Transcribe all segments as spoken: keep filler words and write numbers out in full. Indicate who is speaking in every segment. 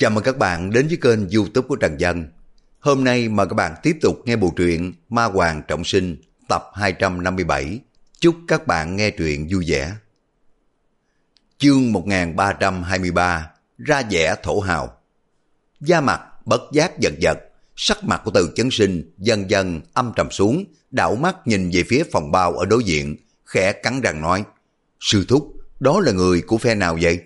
Speaker 1: Chào mừng các bạn đến với kênh YouTube của Trần Dân. Hôm nay mời các bạn tiếp tục nghe bộ truyện Ma Hoàng Trọng Sinh tập hai trăm năm mươi bảy. Chúc các bạn nghe truyện vui vẻ. Chương một nghìn ba trăm hai mươi ba. Ra vẻ thổ hào. Da mặt bất giác giật giật, sắc mặt của Từ Chấn Sinh dần dần âm trầm xuống, đảo mắt nhìn về phía phòng bao ở đối diện, khẽ cắn răng nói: "Sư thúc, đó là người của phe nào vậy?"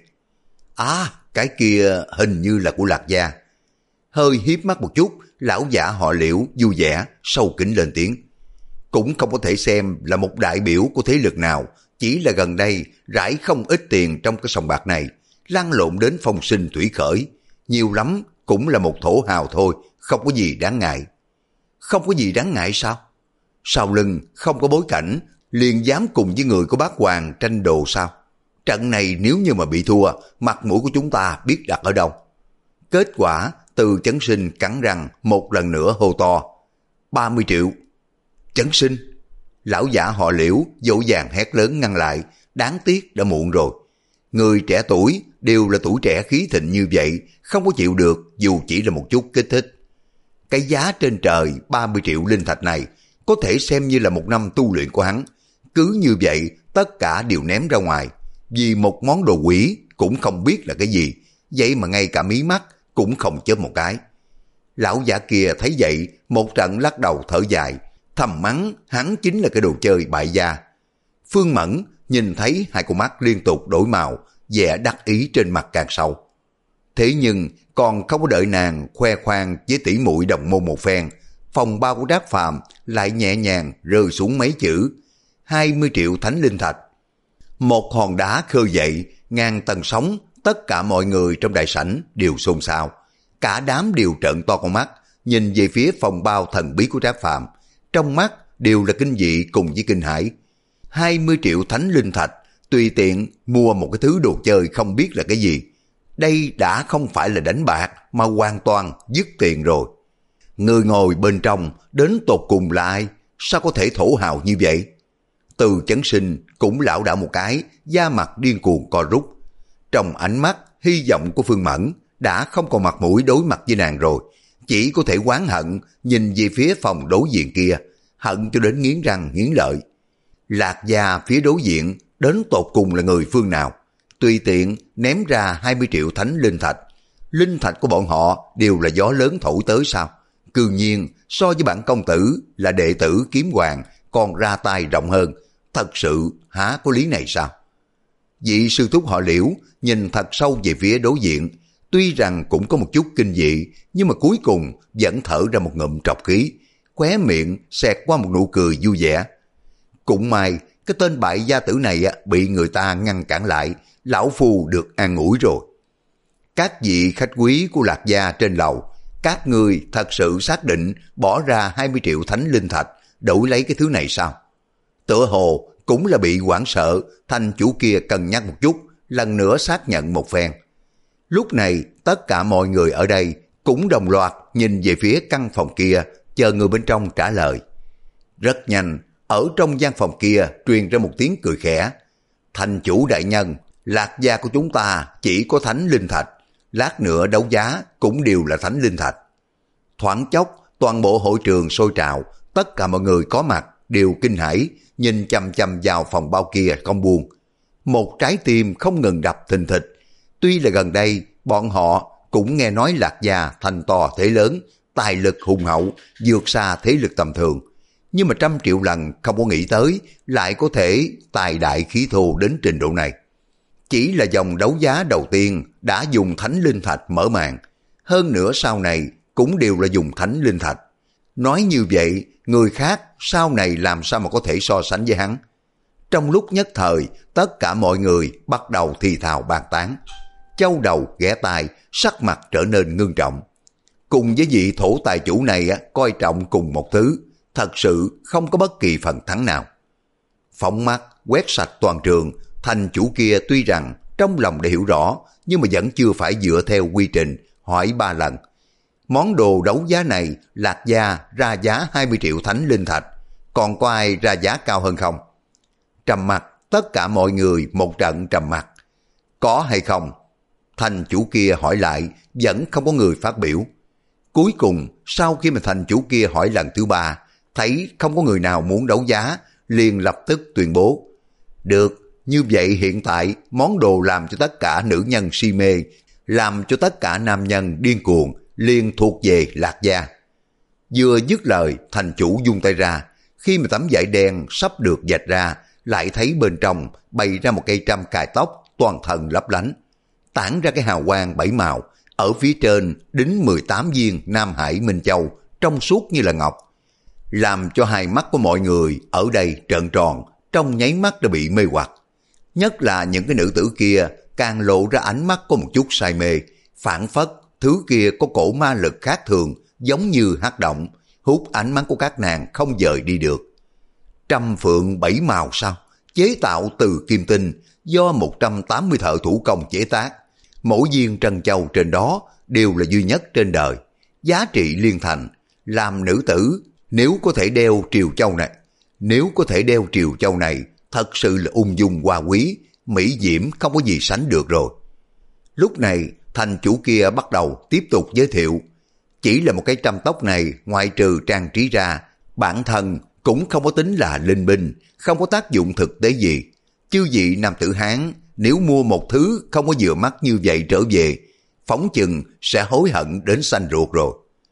Speaker 1: "À, cái kia hình như là của Lạc Gia." Hơi hiếp mắt một chút, lão giả họ Liễu vui vẻ sâu kín lên tiếng: "Cũng không có thể xem là một đại biểu của thế lực nào, chỉ là gần đây rải không ít tiền trong cái sòng bạc này, lăn lộn đến phong sinh thủy khởi, nhiều lắm cũng là một thổ hào thôi, không có gì đáng ngại." "Không có gì đáng ngại sao? Sau lưng không có bối cảnh, liền dám cùng với người của bác Hoàng tranh đồ sao? Trận này nếu như mà bị thua, mặt mũi của chúng ta biết đặt ở đâu?" Kết quả Từ Chấn Sinh cắn răng một lần nữa hô to: ba mươi triệu. "Chấn Sinh!" Lão giả họ Liễu dỗ dàng hét lớn ngăn lại, đáng tiếc đã muộn rồi. Người trẻ tuổi đều là tuổi trẻ khí thịnh như vậy, không có chịu được dù chỉ là một chút kích thích. Cái giá trên trời ba mươi triệu linh thạch này có thể xem như là một năm tu luyện của hắn. Cứ như vậy tất cả đều ném ra ngoài, vì một món đồ quỷ cũng không biết là cái gì, vậy mà ngay cả mí mắt cũng không chớp một cái. Lão giả kia thấy vậy, một trận lắc đầu thở dài, thầm mắng hắn chính là cái đồ chơi bại gia. Phương Mẫn nhìn thấy hai con mắt liên tục đổi màu, vẻ đắc ý trên mặt càng sâu. Thế nhưng còn không có đợi nàng khoe khoang với tỷ muội đồng môn một phen, phòng bao của Trác Phàm lại nhẹ nhàng rơi xuống mấy chữ: hai mươi triệu thánh linh thạch. Một hòn đá khơi dậy ngàn tầng sóng, tất cả mọi người trong đại sảnh đều xôn xao, cả đám đều trợn to con mắt nhìn về phía phòng bao thần bí của Trác Phàm, trong mắt đều là kinh dị cùng với kinh hãi. hai mươi triệu thánh linh thạch tùy tiện mua một cái thứ đồ chơi không biết là cái gì, đây đã không phải là đánh bạc mà hoàn toàn dứt tiền rồi. Người ngồi bên trong đến tột cùng là ai, sao có thể thổ hào như vậy? Từ Chấn Sinh cũng lảo đảo một cái, da mặt điên cuồng co rút. Trong ánh mắt hy vọng của Phương Mẫn đã không còn mặt mũi đối mặt với nàng rồi, chỉ có thể oán hận nhìn về phía phòng đối diện kia, hận cho đến nghiến răng nghiến lợi. Lạc Gia phía đối diện đến tột cùng là người phương nào? Tùy tiện ném ra hai mươi triệu thánh linh thạch, linh thạch của bọn họ đều là gió lớn thổi tới sao? Cương nhiên so với bản công tử là đệ tử kiếm hoàng còn ra tay rộng hơn, thật sự há có lý này sao? Vị sư thúc họ Liễu nhìn thật sâu về phía đối diện, tuy rằng cũng có một chút kinh dị, nhưng mà cuối cùng vẫn thở ra một ngụm trọc khí, khóe miệng xẹt qua một nụ cười vui vẻ. Cũng may cái tên bại gia tử này bị người ta ngăn cản lại, lão phu được an ủi rồi. Các vị khách quý của Lạc Gia trên lầu, các người thật sự xác định bỏ ra hai mươi triệu thánh linh thạch đổi lấy cái thứ này sao? Tựa hồ cũng là bị hoảng sợ, thành chủ kia cân nhắc một chút, lần nữa xác nhận một phen. Lúc này tất cả mọi người ở đây cũng đồng loạt nhìn về phía căn phòng kia, chờ người bên trong trả lời. Rất nhanh, ở trong gian phòng kia truyền ra một tiếng cười khẽ. "Thành chủ đại nhân, Lạc Gia của chúng ta chỉ có thánh linh thạch, lát nữa đấu giá cũng đều là thánh linh thạch." Thoáng chốc, toàn bộ hội trường sôi trào, tất cả mọi người có mặt đều kinh hãi, nhìn chằm chằm vào phòng bao kia không buông. Một trái tim không ngừng đập thình thịch. Tuy là gần đây bọn họ cũng nghe nói Lạc Gia thành to thế lớn, tài lực hùng hậu, vượt xa thế lực tầm thường, nhưng mà trăm triệu lần không có nghĩ tới lại có thể tài đại khí thô đến trình độ này. Chỉ là dòng đấu giá đầu tiên đã dùng thánh linh thạch mở màn, hơn nữa sau này cũng đều là dùng thánh linh thạch. Nói như vậy, người khác sau này làm sao mà có thể so sánh với hắn? Trong lúc nhất thời, tất cả mọi người bắt đầu thì thào bàn tán. Châu đầu ghé tai, sắc mặt trở nên ngưng trọng. Cùng với vị thổ tài chủ này coi trọng cùng một thứ, thật sự không có bất kỳ phần thắng nào. Phóng mắt quét sạch toàn trường, thành chủ kia tuy rằng trong lòng đã hiểu rõ, nhưng mà vẫn chưa phải dựa theo quy trình hỏi ba lần. Món đồ đấu giá này Lạc Gia ra giá hai mươi triệu thánh linh thạch, còn có ai ra giá cao hơn không? Trầm mặt, tất cả mọi người một trận trầm mặt. Có hay không? thành chủ kia hỏi lại, vẫn không có người phát biểu. Cuối cùng, sau khi mà thành chủ kia hỏi lần thứ ba, thấy không có người nào muốn đấu giá, liền lập tức tuyên bố. Được, như vậy hiện tại món đồ làm cho tất cả nữ nhân si mê, làm cho tất cả nam nhân điên cuồng, liền thuộc về Lạc Gia. Vừa dứt lời, thành chủ vung tay ra, khi mà tấm vải đen sắp được dệt ra, lại thấy bên trong bày ra một cây trăm cài tóc toàn thân lấp lánh, tản ra cái hào quang bảy màu, ở phía trên đính mười tám viên Nam Hải Minh Châu, trong suốt như là ngọc, làm cho hai mắt của mọi người ở đây trợn tròn, trong nháy mắt đã bị mê hoặc. Nhất là những cái nữ tử kia càng lộ ra ánh mắt có một chút say mê, phản phất thứ kia có cổ ma lực khác thường, giống như hắc động, hút ánh mắt của các nàng không dời đi được. Trăm phượng bảy màu sao? Chế tạo từ kim tinh, do một trăm tám mươi thợ thủ công chế tác. Mỗi viên trân châu trên đó đều là duy nhất trên đời. Giá trị liên thành, làm nữ tử nếu có thể đeo triều châu này, nếu có thể đeo triều châu này, thật sự là ung dung hoa quý, mỹ diễm không có gì sánh được rồi. Lúc này, thành chủ kia bắt đầu tiếp tục giới thiệu. Chỉ là một cái trăm tóc này, ngoại trừ trang trí ra, bản thân cũng không có tính là linh binh, không có tác dụng thực tế gì. Chư vị nam tử Hán, nếu mua một thứ không có vừa mắt như vậy trở về, phóng chừng sẽ hối hận đến xanh ruột rồi.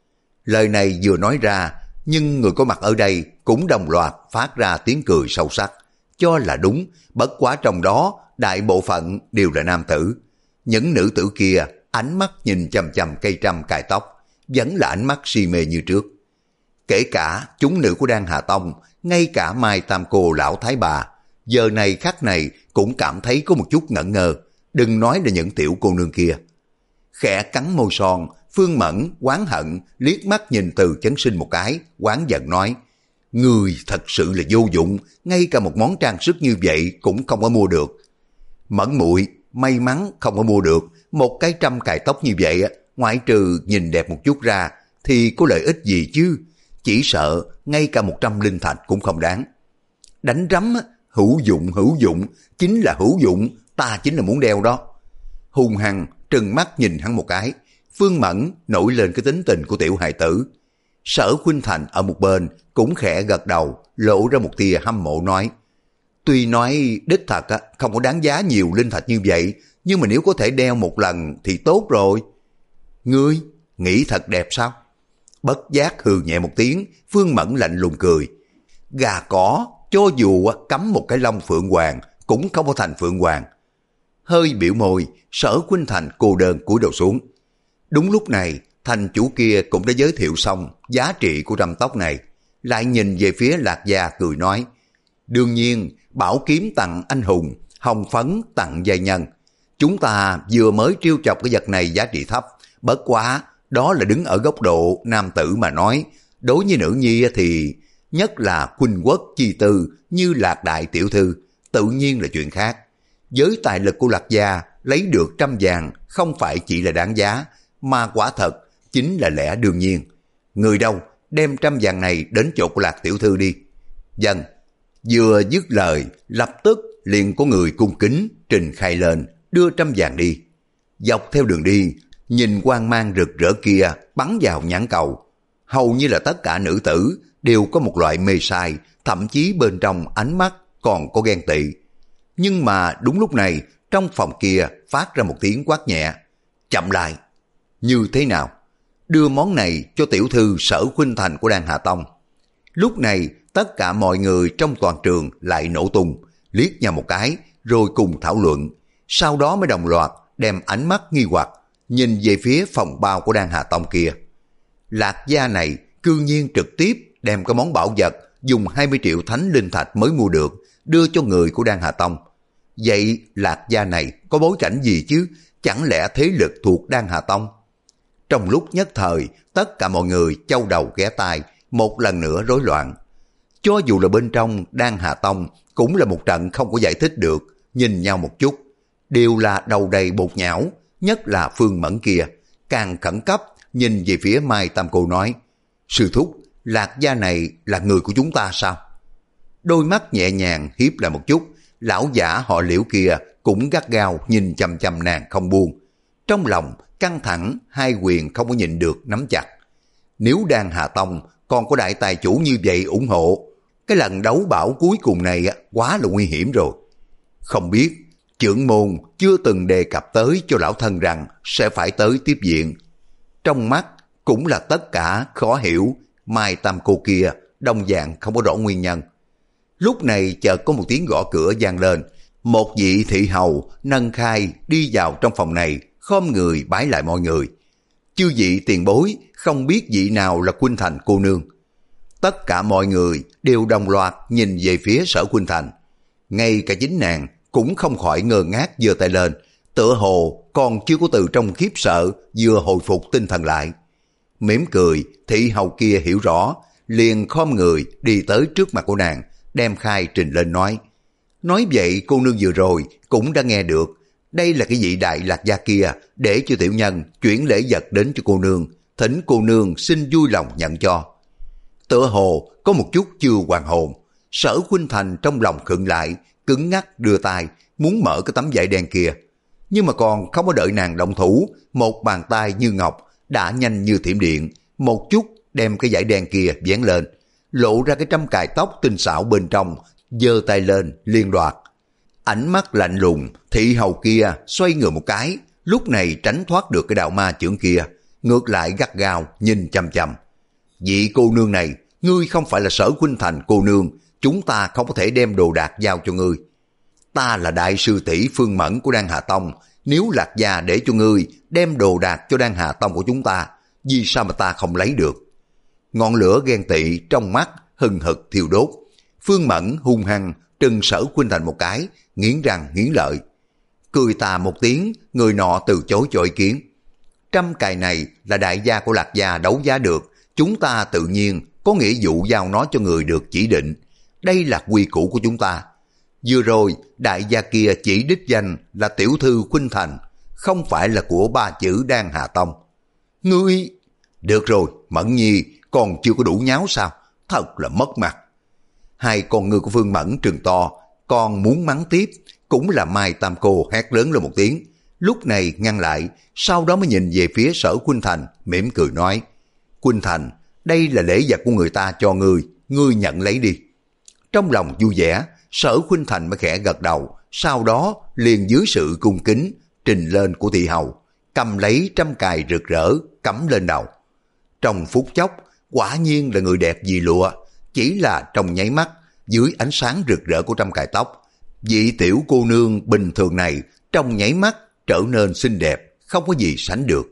Speaker 1: Lời này vừa nói ra, nhưng người có mặt ở đây cũng đồng loạt phát ra tiếng cười sâu sắc, cho là đúng, bất quá trong đó đại bộ phận đều là nam tử. Những nữ tử kia ánh mắt nhìn chằm chằm cây trăm cài tóc, vẫn là ánh mắt si mê như trước. Kể cả chúng nữ của Đan Hà Tông, ngay cả Mai Tam Cô lão thái bà, giờ này khắc này cũng cảm thấy có một chút ngẩn ngơ, đừng nói là những tiểu cô nương kia. Khẽ cắn môi son, Phương Mẫn oán hận liếc mắt nhìn Từ Chấn Sinh một cái, oán giận nói: người thật sự là vô dụng, ngay cả một món trang sức như vậy cũng không có mua được. Mẫn muội may mắn không có mua được một cái trăm cài tóc như vậy, ngoại trừ nhìn đẹp một chút ra thì có lợi ích gì chứ, chỉ sợ ngay cả một trăm linh thạch cũng không đáng. Đánh rắm, hữu dụng hữu dụng, chính là hữu dụng, ta chính là muốn đeo đó. Hung hăng trừng mắt nhìn hắn một cái, Phương Mẫn nổi lên cái tính tình của tiểu hài tử. Sở Khuynh Thành ở một bên cũng khẽ gật đầu, lộ ra một tia hâm mộ nói: tuy nói đích thật á, không có đáng giá nhiều linh thạch như vậy, nhưng mà nếu có thể đeo một lần thì tốt rồi. Ngươi nghĩ thật đẹp sao? Bất giác hừ nhẹ một tiếng, Phương Mẫn lạnh lùng cười. Gà cỏ cho dù cắm một cái lông phượng hoàng cũng không có thành phượng hoàng. Hơi biểu môi, Sở Khuynh Thành cô đơn cúi đầu xuống. Đúng lúc này, thành chủ kia cũng đã giới thiệu xong giá trị của trăm tóc này, lại nhìn về phía Lạc Gia cười nói: đương nhiên, bảo kiếm tặng anh hùng, hồng phấn tặng giai nhân. Chúng ta vừa mới trêu chọc cái vật này giá trị thấp, bất quá đó là đứng ở góc độ nam tử mà nói, đối với nữ nhi thì nhất là khuynh quốc chi tư như Lạc đại tiểu thư, tự nhiên là chuyện khác. Với tài lực của Lạc Gia lấy được trăm vàng không phải chỉ là đáng giá, mà quả thật chính là lẽ đương nhiên. Người đâu, đem trăm vàng này đến chỗ của Lạc tiểu thư đi. Dân, vừa dứt lời, lập tức liền có người cung kính trình khai lên, đưa trăm vàng đi. Dọc theo đường đi, nhìn quang mang rực rỡ kia bắn vào nhãn cầu, hầu như là tất cả nữ tử đều có một loại mê sai, thậm chí bên trong ánh mắt còn có ghen tị. Nhưng mà đúng lúc này, trong phòng kia phát ra một tiếng quát nhẹ: chậm lại. Như thế nào? Đưa món này cho tiểu thư Sở Khuynh Thành của Đan Hà Tông. Lúc này tất cả mọi người trong toàn trường lại nổ tung, liếc nhau một cái rồi cùng thảo luận, sau đó mới đồng loạt đem ánh mắt nghi hoặc nhìn về phía phòng bao của Đan Hà Tông kia. Lạc Gia này cư nhiên trực tiếp đem cái món bảo vật dùng hai mươi triệu thánh linh thạch mới mua được đưa cho người của Đan Hà Tông. Vậy Lạc Gia này có bối cảnh gì chứ? Chẳng lẽ thế lực thuộc Đan Hà Tông? Trong lúc nhất thời, tất cả mọi người châu đầu ghé tai, một lần nữa rối loạn. Cho dù là bên trong Đan Hà Tông cũng là một trận không có giải thích được, nhìn nhau một chút, đều là đầu đầy bột nhão, nhất là Phương Mẫn kia, càng khẩn cấp nhìn về phía Mai Tam Cô nói: sư thúc, Lạc Gia này là người của chúng ta sao? Đôi mắt nhẹ nhàng hiếp lại một chút, lão giả họ Liễu kia cũng gắt gao nhìn chằm chằm nàng không buông. Trong lòng căng thẳng, hai quyền không có nhịn được nắm chặt. Nếu Đan Hà Tông còn có đại tài chủ như vậy ủng hộ, cái lần đấu bảo cuối cùng này quá là nguy hiểm rồi. Không biết trưởng môn chưa từng đề cập tới cho lão thân rằng sẽ phải tới tiếp viện. Trong mắt cũng là tất cả khó hiểu, Mai Tam cô kia đồng dạng không có rõ nguyên nhân. Lúc này chợt có một tiếng gõ cửa vang lên, một vị thị hầu nâng khai đi vào trong phòng này, khom người bái lại mọi người. Chư vị tiền bối, không biết vị nào là Khuynh Thành cô nương. Tất cả mọi người đều đồng loạt nhìn về phía Sở Khuynh Thành. Ngay cả chính nàng cũng không khỏi ngơ ngác giơ tay lên, tựa hồ còn chưa có từ trong khiếp sợ vừa hồi phục tinh thần lại. Mỉm cười, thị hầu kia hiểu rõ, liền khom người đi tới trước mặt của nàng, đem khai trình lên nói. Nói vậy cô nương vừa rồi cũng đã nghe được, đây là cái vị đại lạc gia kia để cho tiểu nhân chuyển lễ vật đến cho cô nương, thỉnh cô nương xin vui lòng nhận cho. Tựa hồ có một chút chưa hoàn hồn, Sở Khuynh Thành trong lòng khựng lại, cứng ngắc đưa tay muốn mở cái tấm vải đen kia, nhưng mà còn không có đợi nàng động thủ, một bàn tay như ngọc đã nhanh như thiểm điện, một chút đem cái vải đen kia vén lên, lộ ra cái trăm cài tóc tinh xảo bên trong, giơ tay lên liên đoạt. Ánh mắt lạnh lùng, thị hầu kia xoay người một cái, lúc này tránh thoát được cái đạo ma chưởng kia, ngược lại gắt gao nhìn chằm chằm. Vị cô nương này, ngươi không phải là Sở Khuynh Thành cô nương, chúng ta không có thể đem đồ đạc giao cho ngươi. Ta là đại sư tỷ Phương Mẫn của Đan Hà Tông, nếu Lạc gia để cho ngươi đem đồ đạc cho Đan Hà Tông của chúng ta, vì sao mà ta không lấy được? Ngọn lửa ghen tị trong mắt hừng hực thiêu đốt. Phương Mẫn hung hăng trừng Sở Khuynh Thành một cái, nghiến răng nghiến lợi. Cười tà một tiếng, người nọ từ chối cho ý kiến. Trăm cài này là đại gia của Lạc gia đấu giá được, chúng ta tự nhiên có nghĩa vụ giao nó cho người được chỉ định. Đây là quy củ của chúng ta. Vừa rồi đại gia kia chỉ đích danh là tiểu thư Khuynh Thành, không phải là của ba chữ Đan Hà Tông. Ngươi... Được rồi, Mẫn Nhi còn chưa có đủ nháo sao? Thật là mất mặt. Hai con ngựa của Phương Mẫn trừng to, còn muốn mắng tiếp, cũng là Mai Tam cô hét lớn lên một tiếng. Lúc này ngăn lại, sau đó mới nhìn về phía Sở Khuynh Thành, mỉm cười nói. Khuynh Thành, đây là lễ vật của người ta cho ngươi, ngươi nhận lấy đi. Trong lòng vui vẻ, Sở Khuynh Thành mới khẽ gật đầu, sau đó liền dưới sự cung kính trình lên của thị hầu, cầm lấy trăm cài rực rỡ cắm lên đầu. Trong phút chốc, quả nhiên là người đẹp vì lụa, chỉ là trong nháy mắt, dưới ánh sáng rực rỡ của trăm cài tóc, vị tiểu cô nương bình thường này trong nháy mắt trở nên xinh đẹp, không có gì sánh được.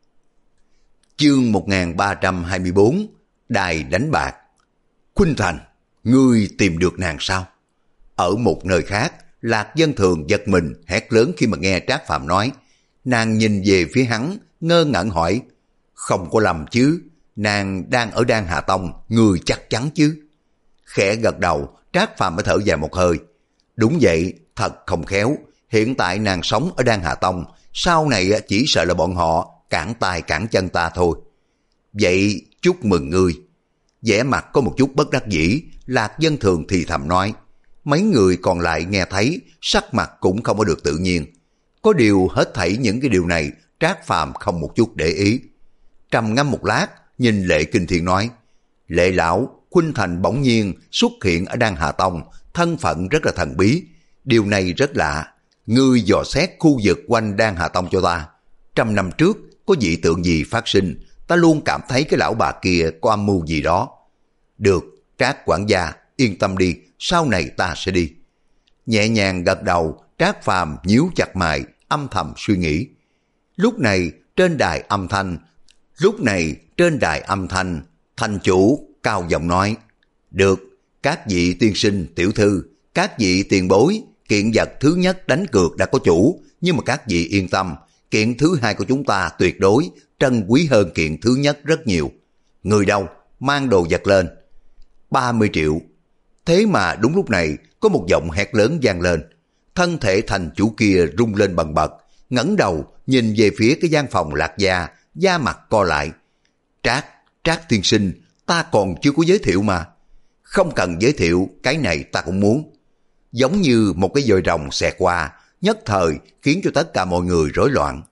Speaker 1: Chương một nghìn ba trăm hai mươi bốn, Đài đánh bạc. Khuynh Thành, ngươi tìm được nàng sao? Ở một nơi khác, Lạc Dân Thường giật mình hét lớn khi mà nghe Trác Phàm nói. Nàng nhìn về phía hắn, ngơ ngẩn hỏi, không có lầm chứ, nàng đang ở Đan Hà Tông, ngươi chắc chắn chứ? Khẽ gật đầu, Trác Phàm mới thở dài một hơi. Đúng vậy, thật không khéo, hiện tại nàng sống ở Đan Hà Tông, sau này chỉ sợ là bọn họ cản tay cản chân ta thôi. Vậy chúc mừng ngươi. Vẻ mặt có một chút bất đắc dĩ, Lạc Dân Thường thì thầm nói. Mấy người còn lại nghe thấy, sắc mặt cũng không có được tự nhiên. Có điều hết thảy những cái điều này, Trác Phàm không một chút để ý. Trầm ngâm một lát, nhìn Lệ Kinh Thiên nói. Lệ lão, Khuynh Thành bỗng nhiên xuất hiện ở Đan Hà Tông, thân phận rất là thần bí. Điều này rất lạ. Ngươi dò xét khu vực quanh Đan Hà Tông cho ta. Trăm năm trước, có dị tượng gì phát sinh, ta luôn cảm thấy cái lão bà kia có âm mưu gì đó. Được, Trác quản gia, yên tâm đi, sau này ta sẽ đi. Nhẹ nhàng gật đầu, Trác Phàm nhíu chặt mày, âm thầm suy nghĩ. Lúc này, trên đài âm thanh, lúc này trên đài âm thanh, thành chủ cao giọng nói. Được, các vị tiên sinh, tiểu thư, các vị tiền bối, kiện vật thứ nhất đánh cược đã có chủ, nhưng mà các vị yên tâm, kiện thứ hai của chúng ta tuyệt đối trân quý hơn kiện thứ nhất rất nhiều. Người đâu, mang đồ vật lên. ba mươi triệu. Thế mà đúng lúc này, có một giọng hét lớn vang lên. Thân thể thành chủ kia rung lên bần bật, ngẩng đầu nhìn về phía cái gian phòng Lạc gia, da mặt co lại. Trác, Trác tiên sinh, ta còn chưa có giới thiệu mà. Không cần giới thiệu, cái này ta cũng muốn. Giống như một cái dòi rồng xẹt qua, nhất thời khiến cho tất cả mọi người rối loạn.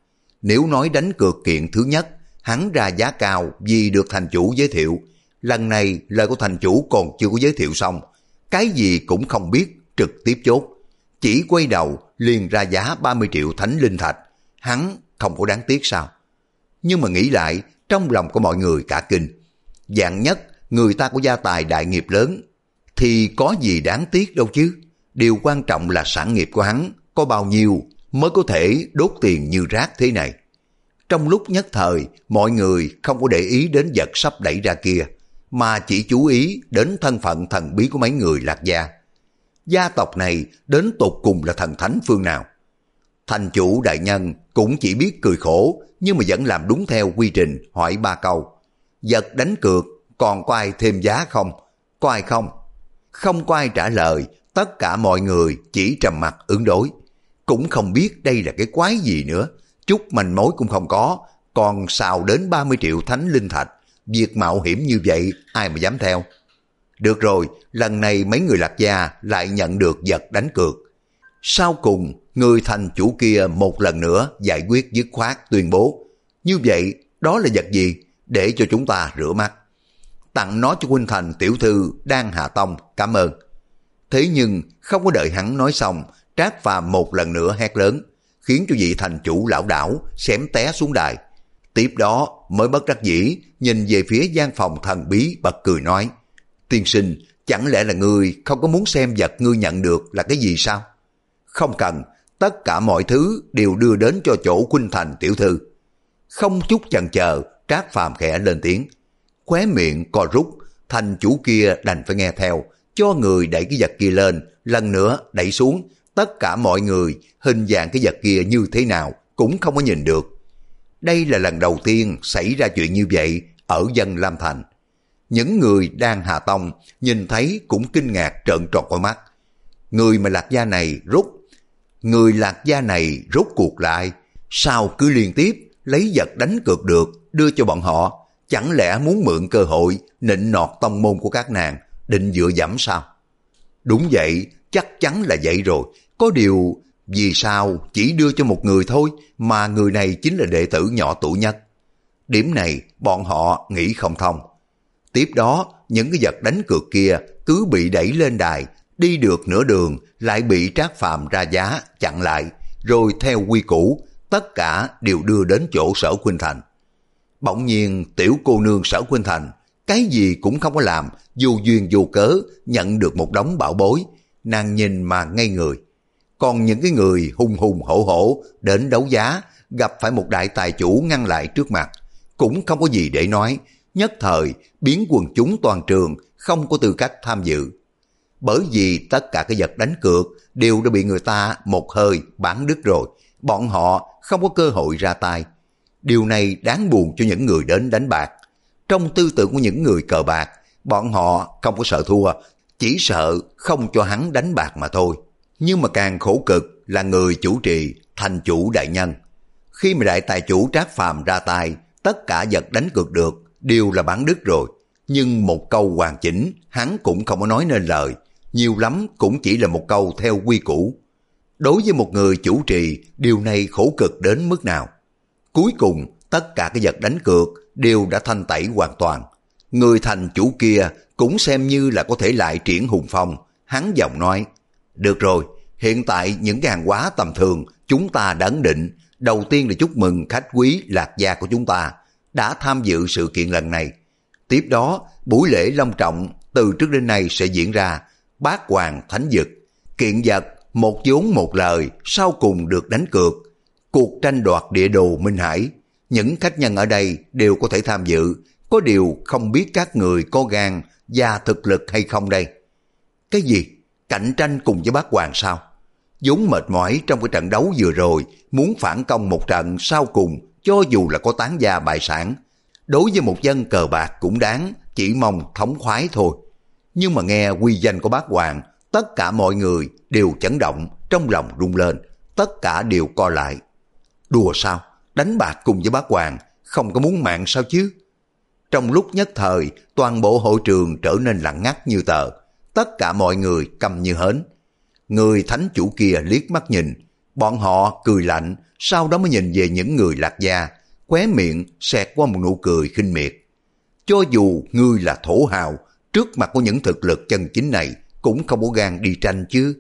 Speaker 1: Nếu nói đánh cược kiện thứ nhất, hắn ra giá cao vì được thành chủ giới thiệu. Lần này lời của thành chủ còn chưa có giới thiệu xong, cái gì cũng không biết, trực tiếp chốt. Chỉ quay đầu liền ra giá ba mươi triệu thánh linh thạch, hắn không có đáng tiếc sao? Nhưng mà nghĩ lại, trong lòng của mọi người cả kinh. Dạng nhất, người ta có gia tài đại nghiệp lớn, thì có gì đáng tiếc đâu chứ. Điều quan trọng là sản nghiệp của hắn có bao nhiêu mới có thể đốt tiền như rác thế này. Trong lúc nhất thời, mọi người không có để ý đến vật sắp đẩy ra kia, mà chỉ chú ý đến thân phận thần bí của mấy người Lạc Gia. Gia tộc này đến tột cùng là thần thánh phương nào? Thành chủ đại nhân cũng chỉ biết cười khổ, nhưng mà vẫn làm đúng theo quy trình, hỏi ba câu. Vật đánh cược, còn có ai thêm giá không? Có ai không? Không có ai trả lời, tất cả mọi người chỉ trầm mặt ứng đối. Cũng không biết đây là cái quái gì nữa, chút manh mối cũng không có, còn xào đến ba mươi triệu thánh linh thạch. Việc mạo hiểm như vậy ai mà dám theo. Được rồi, lần này mấy người Lạc Gia lại nhận được vật đánh cược. Sau cùng, người thành chủ kia một lần nữa giải quyết dứt khoát tuyên bố. Như vậy, đó là vật gì? Để cho chúng ta rửa mắt. Tặng nó cho huynh thành tiểu thư đang hạ tông, cảm ơn. Thế nhưng, không có đợi hắn nói xong, Trác Phàm một lần nữa hét lớn, khiến cho vị thành chủ lão đảo xém té xuống đài. Tiếp đó mới bất đắc dĩ nhìn về phía gian phòng thần bí bật cười nói, tiên sinh, chẳng lẽ là ngươi không có muốn xem vật ngươi nhận được là cái gì sao? Không cần, tất cả mọi thứ đều đưa đến cho chỗ Khuynh Thành tiểu thư. Không chút chần chờ, Trác Phàm khẽ lên tiếng. Khóe miệng co rút, thành chủ kia đành phải nghe theo, cho người đẩy cái vật kia lên, lần nữa đẩy xuống. Tất cả mọi người hình dạng cái vật kia như thế nào cũng không có nhìn được. Đây là lần đầu tiên xảy ra chuyện như vậy ở dân Lam Thành. Những người đang hạ tông nhìn thấy cũng kinh ngạc trợn tròn con mắt. Người mà Lạc Gia này rút, người Lạc Gia này rút cuộc lại, sao cứ liên tiếp lấy vật đánh cược được đưa cho bọn họ, chẳng lẽ muốn mượn cơ hội nịnh nọt tông môn của các nàng, định dựa dẫm sao? Đúng vậy, chắc chắn là vậy rồi. Có điều, vì sao chỉ đưa cho một người thôi, mà người này chính là đệ tử nhỏ tuổi nhất? Điểm này bọn họ nghĩ không thông. Tiếp đó, những cái vật đánh cược kia cứ bị đẩy lên đài, đi được nửa đường lại bị Trác Phàm ra giá chặn lại, rồi theo quy củ, tất cả đều đưa đến chỗ Sở Khuynh Thành. Bỗng nhiên tiểu cô nương Sở Khuynh Thành cái gì cũng không có làm, vô duyên vô cớ nhận được một đống bảo bối, nàng nhìn mà ngây người. Còn những cái người hùng hùng hổ hổ đến đấu giá gặp phải một đại tài chủ ngăn lại trước mặt, cũng không có gì để nói, nhất thời biến quần chúng toàn trường không có tư cách tham dự. Bởi vì tất cả cái vật đánh cược đều đã bị người ta một hơi bán đứt rồi, bọn họ không có cơ hội ra tay. Điều này đáng buồn cho những người đến đánh bạc. Trong tư tưởng của những người cờ bạc, bọn họ không có sợ thua, chỉ sợ không cho hắn đánh bạc mà thôi. Nhưng mà càng khổ cực là người chủ trì, thành chủ đại nhân. Khi mà đại tài chủ Trác Phàm ra tay, tất cả vật đánh cược được đều là bán đứt rồi. Nhưng một câu hoàn chỉnh hắn cũng không có nói nên lời, nhiều lắm cũng chỉ là một câu theo quy củ. Đối với một người chủ trì, điều này khổ cực đến mức nào? Cuối cùng, tất cả cái vật đánh cược đều đã thanh tẩy hoàn toàn. Người thành chủ kia cũng xem như là có thể lại triển hùng phong. Hắn giọng nói, được rồi, hiện tại những cái hàng hóa tầm thường chúng ta đã ấn định. Đầu tiên là chúc mừng khách quý Lạc Gia của chúng ta đã tham dự sự kiện lần này. Tiếp đó, buổi lễ long trọng từ trước đến nay sẽ diễn ra. Bát Hoàng Thánh Dực, kiện vật một vốn một lời, sau cùng được đánh cược. Cuộc tranh đoạt địa đồ Minh Hải, những khách nhân ở đây đều có thể tham dự. Có điều không biết các người có gan và thực lực hay không đây? Cái gì? Cạnh tranh cùng với Bát Hoàng sao? vốn mệt mỏi trong cái trận đấu vừa rồi, muốn phản công một trận sau cùng, cho dù là có tán gia bại sản, đối với một dân cờ bạc cũng đáng, chỉ mong thống khoái thôi. Nhưng mà nghe uy danh của Bát Hoàng, tất cả mọi người đều chấn động, trong lòng rung lên, tất cả đều co lại. Đùa sao? Đánh bạc cùng với Bát Hoàng, không có muốn mạng sao chứ? Trong lúc nhất thời, toàn bộ hội trường trở nên lặng ngắt như tờ, tất cả mọi người câm như hến. Người thánh chủ kia liếc mắt nhìn, Bọn họ cười lạnh, sau đó mới nhìn về những người Lạc Gia, khóe miệng xẹt qua một nụ cười khinh miệt. Cho dù ngươi là thổ hào, trước mặt của những thực lực chân chính này cũng không có gan đi tranh chứ.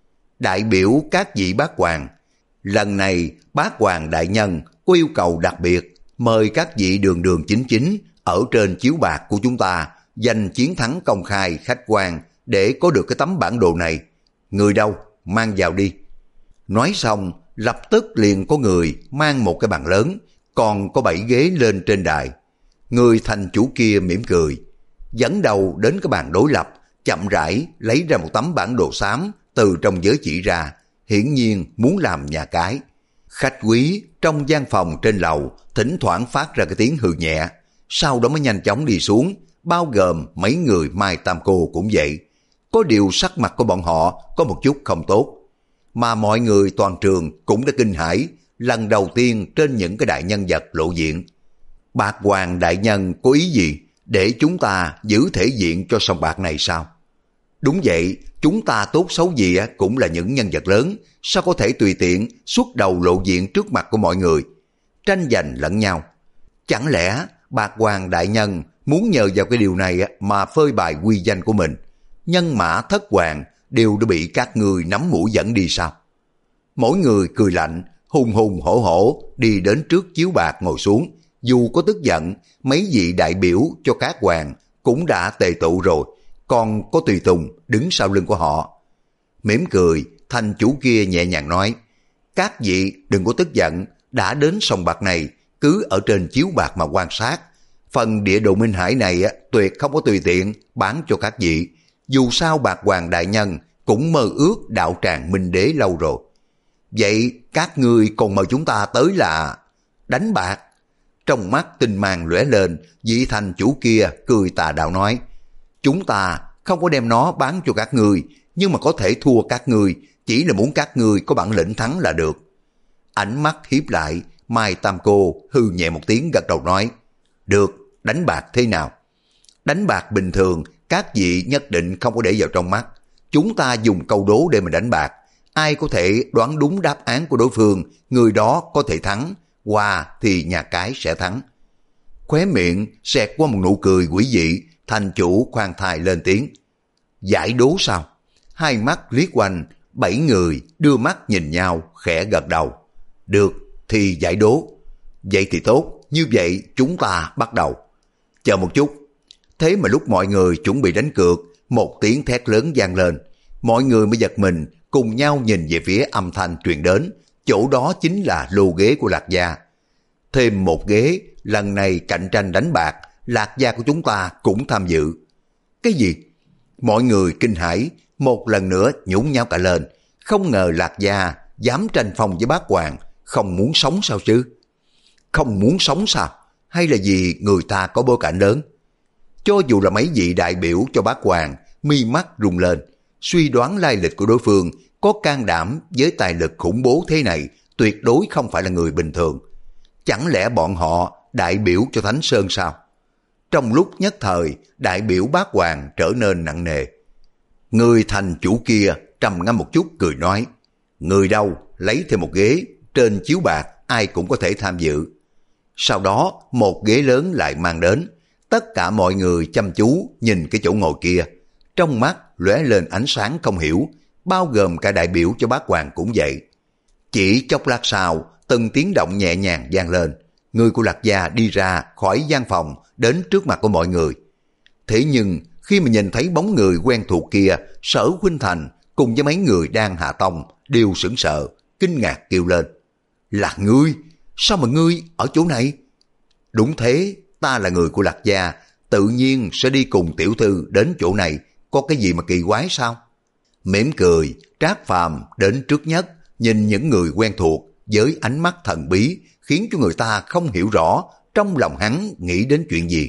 Speaker 1: Đại biểu các vị bác hoàng, lần này bác hoàng đại nhân có yêu cầu đặc biệt, mời các vị đường đường chính chính ở trên chiếu bạc của chúng ta giành chiến thắng công khai khách quan để có được cái tấm bản đồ này. Người đâu, mang vào đi. Nói xong, lập tức liền có người mang một cái bàn lớn, còn có bảy ghế lên trên đài. Người thành chủ kia mỉm cười, dẫn đầu đến cái bàn đối lập, chậm rãi lấy ra một tấm bản đồ xám từ trong giới chỉ ra, hiển nhiên muốn làm nhà cái. Khách quý trong gian phòng trên lầu thỉnh thoảng phát ra cái tiếng hừ nhẹ, sau đó mới nhanh chóng đi xuống, bao gồm mấy người Mai Tam Cô cũng vậy. Có điều sắc mặt của bọn họ có một chút không tốt, mà mọi người toàn trường cũng đã kinh hãi, lần đầu tiên trên những cái đại nhân vật lộ diện. Bạc Hoàng đại nhân có ý gì để chúng ta giữ thể diện cho sòng bạc này sao? Đúng vậy, chúng ta tốt xấu gì cũng là những nhân vật lớn, sao có thể tùy tiện xuất đầu lộ diện trước mặt của mọi người, tranh giành lẫn nhau. Chẳng lẽ Bạc Hoàng đại nhân muốn nhờ vào cái điều này mà phơi bày uy danh của mình? Nhân mã thất hoàng đều đã bị các người nắm mũi dẫn đi sao? Mỗi người cười lạnh, hùng hùng hổ hổ đi đến trước chiếu bạc ngồi xuống. Dù có tức giận, mấy vị đại biểu cho các hoàng cũng đã tề tụ rồi, còn có tùy tùng đứng sau lưng của họ. Mỉm cười, thành chủ kia nhẹ nhàng nói, các vị đừng có tức giận, đã đến sòng bạc này, cứ ở trên chiếu bạc mà quan sát. Phần địa đồ Minh Hải này tuyệt không có tùy tiện bán cho các vị. Dù sao Bạc Hoàng đại nhân cũng mơ ước đạo tràng Minh Đế lâu rồi. Vậy các ngươi còn mời chúng ta tới là đánh bạc? Trong mắt tinh mang lóe lên, vị thành chủ kia cười tà đạo nói, chúng ta không có đem nó bán cho các ngươi, nhưng mà có thể thua các ngươi, chỉ là muốn các ngươi có bản lĩnh thắng là được. Ánh mắt hiếp lại, Mai Tam Cô hư nhẹ một tiếng gật đầu nói, được, đánh bạc thế nào? Đánh bạc bình thường các vị nhất định không có để vào trong mắt. Chúng ta dùng câu đố để mà đánh bạc, ai có thể đoán đúng đáp án của đối phương, người đó có thể thắng, qua thì nhà cái sẽ thắng. Khóe miệng xẹt qua một nụ cười quỷ dị, thành chủ khoan thai lên tiếng, giải đố sao? Hai mắt liếc quanh, bảy người đưa mắt nhìn nhau khẽ gật đầu. Được, thì giải đố. Vậy thì tốt, như vậy chúng ta bắt đầu. Chờ một chút. Thế mà lúc mọi người chuẩn bị đánh cược, một tiếng thét lớn vang lên. Mọi người mới giật mình, cùng nhau nhìn về phía âm thanh truyền đến. Chỗ đó chính là lô ghế của Lạc Gia. Thêm một ghế, lần này cạnh tranh đánh bạc, Lạc Gia của chúng ta cũng tham dự. Cái gì? Mọi người kinh hãi, một lần nữa nhún nháo cả lên. Không ngờ Lạc Gia dám tranh phong với Bác Hoàng, không muốn sống sao chứ? Không muốn sống sao? Hay là vì người ta có bối cảnh lớn? Cho dù là mấy vị đại biểu cho Bác Hoàng, mi mắt rung lên, suy đoán lai lịch của đối phương, có can đảm với tài lực khủng bố thế này, tuyệt đối không phải là người bình thường. Chẳng lẽ bọn họ đại biểu cho Thánh Sơn sao? Trong lúc nhất thời, đại biểu Bác Hoàng trở nên nặng nề. Người thành chủ kia trầm ngâm một chút cười nói, người đâu lấy thêm một ghế, trên chiếu bạc ai cũng có thể tham dự. Sau đó một ghế lớn lại mang đến, tất cả mọi người chăm chú nhìn cái chỗ ngồi kia, trong mắt lóe lên ánh sáng không hiểu, bao gồm cả đại biểu cho Bác Hoàng cũng vậy. Chỉ chốc lát sau, từng tiếng động nhẹ nhàng vang lên, người của Lạc Gia đi ra khỏi gian phòng đến trước mặt của mọi người. Thế nhưng khi mà nhìn thấy bóng người quen thuộc kia, Sở Khuynh Thành cùng với mấy người đang hạ tông đều sững sờ, kinh ngạc kêu lên, là ngươi? Sao mà ngươi ở chỗ này? Đúng thế, ta là người của Lạc Gia, tự nhiên sẽ đi cùng tiểu thư đến chỗ này, có cái gì mà kỳ quái sao? Mỉm cười, Trác Phàm đến trước nhất, nhìn những người quen thuộc với ánh mắt thần bí, khiến cho người ta không hiểu rõ trong lòng hắn nghĩ đến chuyện gì.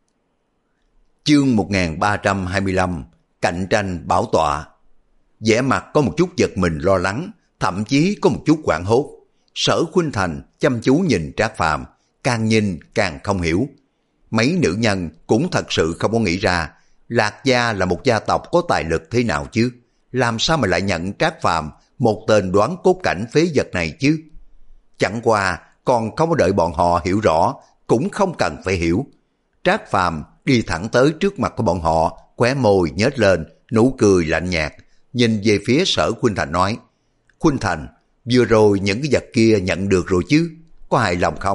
Speaker 1: Chương một nghìn ba trăm hai mươi lăm, cạnh tranh bảo tọa. Vẻ mặt có một chút giật mình lo lắng, thậm chí có một chút hoảng hốt. Sở Khuynh Thành chăm chú nhìn Trác Phàm, càng nhìn càng không hiểu. Mấy nữ nhân cũng thật sự không có nghĩ ra Lạc Gia là một gia tộc có tài lực thế nào chứ, làm sao mà lại nhận Trác Phàm một tên đoán cốt cảnh phế vật này chứ? Chẳng qua còn không có đợi bọn họ hiểu rõ, cũng không cần phải hiểu. Trác Phàm đi thẳng tới trước mặt của bọn họ, khóe môi nhếch lên, nụ cười lạnh nhạt, nhìn về phía Sở Khuynh Thành nói: Khuynh Thành, vừa rồi những cái vật kia nhận được rồi chứ, có hài lòng không?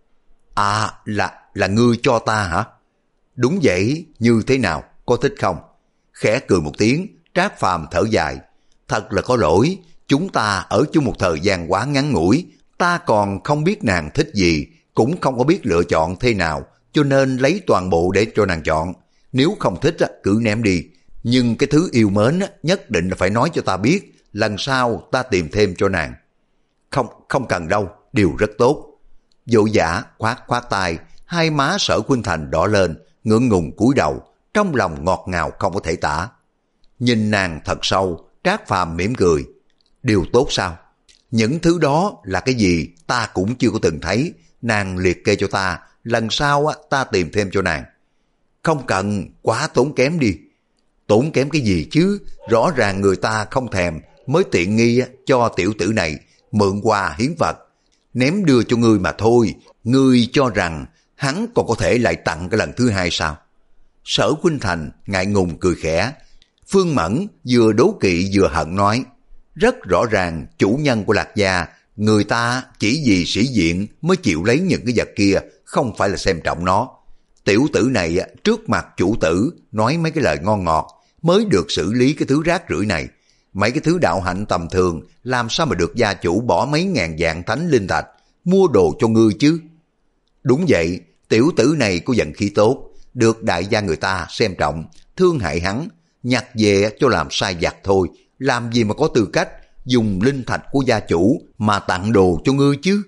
Speaker 1: À, là, là ngươi cho ta hả? Đúng vậy, như thế nào, có thích không? Khẽ cười một tiếng, Trác Phàm thở dài. Thật là có lỗi, chúng ta ở chung một thời gian quá ngắn ngủi, ta còn không biết nàng thích gì, cũng không có biết lựa chọn thế nào, cho nên lấy toàn bộ để cho nàng chọn. Nếu không thích cứ ném đi, nhưng cái thứ yêu mến nhất định là phải nói cho ta biết, lần sau ta tìm thêm cho nàng. Không, không cần đâu, điều rất tốt. Vội vã khoát khoát tay, hai má Sở Khuynh Thành đỏ lên, ngượng ngùng cúi đầu, trong lòng ngọt ngào không có thể tả. Nhìn nàng thật sâu, Trác Phàm mỉm cười. Điều tốt sao? Những thứ đó là cái gì ta cũng chưa có từng thấy, nàng liệt kê cho ta, lần sau ta tìm thêm cho nàng. Không cần, quá tốn kém đi. Tốn kém cái gì chứ, rõ ràng người ta không thèm, mới tiện nghi cho tiểu tử này, mượn quà hiến vật, ném đưa cho ngươi mà thôi. Ngươi cho rằng hắn còn có thể lại tặng cái lần thứ hai sao? Sở Khuynh Thành ngại ngùng cười khẽ. Phương Mẫn vừa đố kỵ vừa hận nói: rất rõ ràng chủ nhân của Lạc gia, người ta chỉ vì sĩ diện mới chịu lấy những cái vật kia, không phải là xem trọng nó. Tiểu tử này trước mặt chủ tử nói mấy cái lời ngon ngọt, mới được xử lý cái thứ rác rưởi này. Mấy cái thứ đạo hạnh tầm thường làm sao mà được gia chủ bỏ mấy ngàn vạn thánh linh thạch mua đồ cho ngươi chứ? Đúng vậy, tiểu tử này có vận khí tốt, được đại gia người ta xem trọng, thương hại hắn, nhặt về cho làm sai vặt thôi, làm gì mà có tư cách dùng linh thạch của gia chủ mà tặng đồ cho ngươi chứ?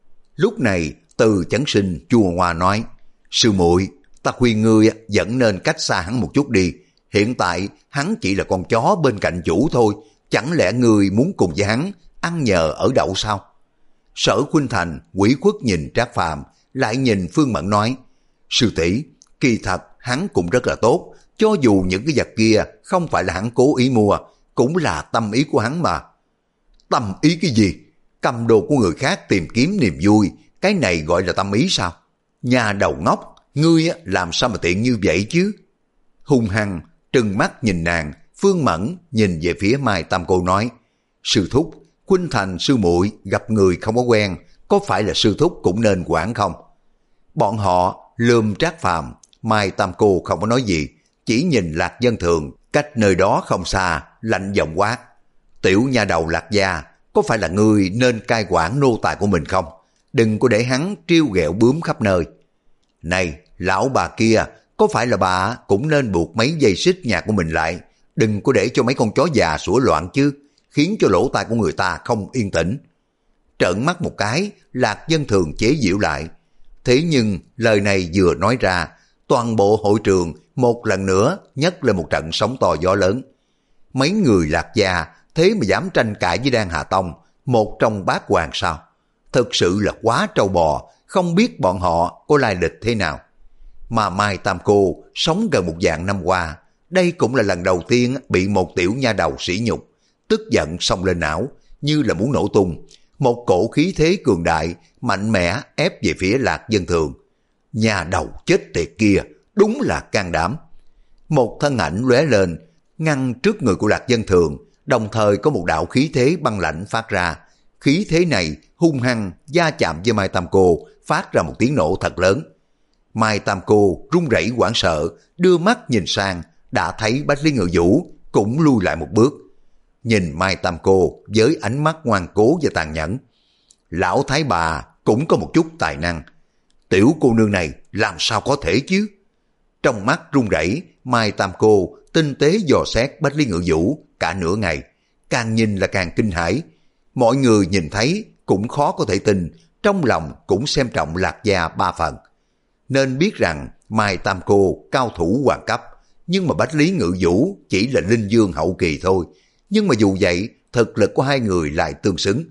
Speaker 1: Lúc này Từ Chấn Sinh chua ngoa nói: sư muội, ta khuyên ngươi vẫn nên cách xa hắn một chút đi. Hiện tại hắn chỉ là con chó bên cạnh chủ thôi, chẳng lẽ ngươi muốn cùng với hắn ăn nhờ ở đậu sao? Sở Khuynh Thành ủy khuất nhìn Trác Phàm, lại nhìn Phương Mẫn nói: sư tỷ, kỳ thật hắn cũng rất là tốt, cho dù những cái vật kia không phải là hắn cố ý mua, cũng là tâm ý của hắn mà. Tâm ý cái gì? Cầm đồ của người khác tìm kiếm niềm vui, cái này gọi là tâm ý sao? Nhà đầu ngốc, ngươi làm sao mà tiện như vậy chứ? Hung hăng trừng mắt nhìn nàng, Phương Mẫn nhìn về phía Mai Tam Cô nói: sư thúc, Khuynh Thành sư muội gặp người không có quen, có phải là sư thúc cũng nên quản không? Bọn họ lườm Trác Phàm, Mai Tam Cô không có nói gì, chỉ nhìn Lạc Dân Thường cách nơi đó không xa, lạnh giọng quát: tiểu nha đầu Lạc gia, có phải là ngươi nên cai quản nô tài của mình không? Đừng có để hắn trêu ghẹo bướm khắp nơi. Này, lão bà kia, có phải là bà cũng nên buộc mấy dây xích nhà của mình lại, đừng có để cho mấy con chó già sủa loạn chứ, khiến cho lỗ tai của người ta không yên tĩnh. Trợn mắt một cái, Lạc Dân Thường chế giễu lại. Thế nhưng lời này vừa nói ra, toàn bộ hội trường một lần nữa nhấc lên một trận sóng to gió lớn. Mấy người Lạc gia thế mà dám tranh cãi với Đan Hà Tông, một trong bát hoàng sao? Thực sự là quá trâu bò, không biết bọn họ có lai lịch thế nào. Mà Mai Tam Cô sống gần một vạn năm qua, đây cũng là lần đầu tiên bị một tiểu nha đầu sỉ nhục, tức giận xông lên não, như là muốn nổ tung. Một cổ khí thế cường đại, mạnh mẽ ép về phía Lạc Dân Thường. Nhà đầu chết tiệt kia, đúng là can đảm. Một thân ảnh lóe lên, ngăn trước người của Lạc Dân Thường, đồng thời có một đạo khí thế băng lạnh phát ra. Khí thế này hung hăng va chạm với Mai Tam Cô, phát ra một tiếng nổ thật lớn. Mai Tam Cô run rẩy hoảng sợ, đưa mắt nhìn sang, đã thấy Bách Lý Ngự Vũ cũng lui lại một bước. Nhìn Mai Tam Cô với ánh mắt ngoan cố và tàn nhẫn. Lão thái bà cũng có một chút tài năng. Tiểu cô nương này làm sao có thể chứ? Trong mắt run rẩy, Mai Tam Cô tinh tế dò xét Bách Lý Ngự Vũ cả nửa ngày, càng nhìn là càng kinh hãi. Mọi người nhìn thấy cũng khó có thể tin, trong lòng cũng xem trọng Lạc gia ba phần. Nên biết rằng Mai Tam Cô cao thủ hoàng cấp, nhưng mà Bách Lý Ngự Vũ chỉ là linh dương hậu kỳ thôi. Nhưng mà dù vậy, thực lực của hai người lại tương xứng.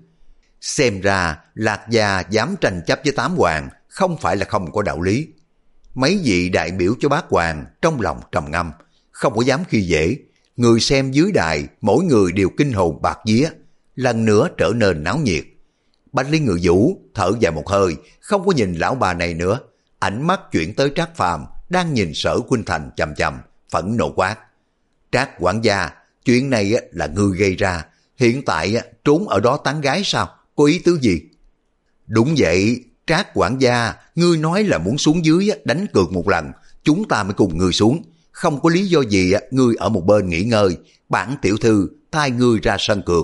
Speaker 1: Xem ra Lạc gia dám tranh chấp với tám hoàng, không phải là không có đạo lý. Mấy vị đại biểu cho bát hoàng trong lòng trầm ngâm, không có dám khi dễ. Người xem dưới đài mỗi người đều kinh hồn bạt vía. lần nữa trở nên náo nhiệt. Bạch Liên Ngự Vũ thở dài một hơi, không có nhìn lão bà này nữa, ánh mắt chuyển tới Trác Phàm đang nhìn Sở Khuynh Thành chằm chằm, phẫn nộ quát: Trác quản gia, chuyện này là ngươi gây ra, hiện tại trốn ở đó tán gái sao, có ý tứ gì? Đúng vậy, Trác quản gia, ngươi nói là muốn xuống dưới đánh cược một lần, chúng ta mới cùng ngươi xuống, không có lý do gì ngươi ở một bên nghỉ ngơi, bản tiểu thư thay ngươi ra sân cược.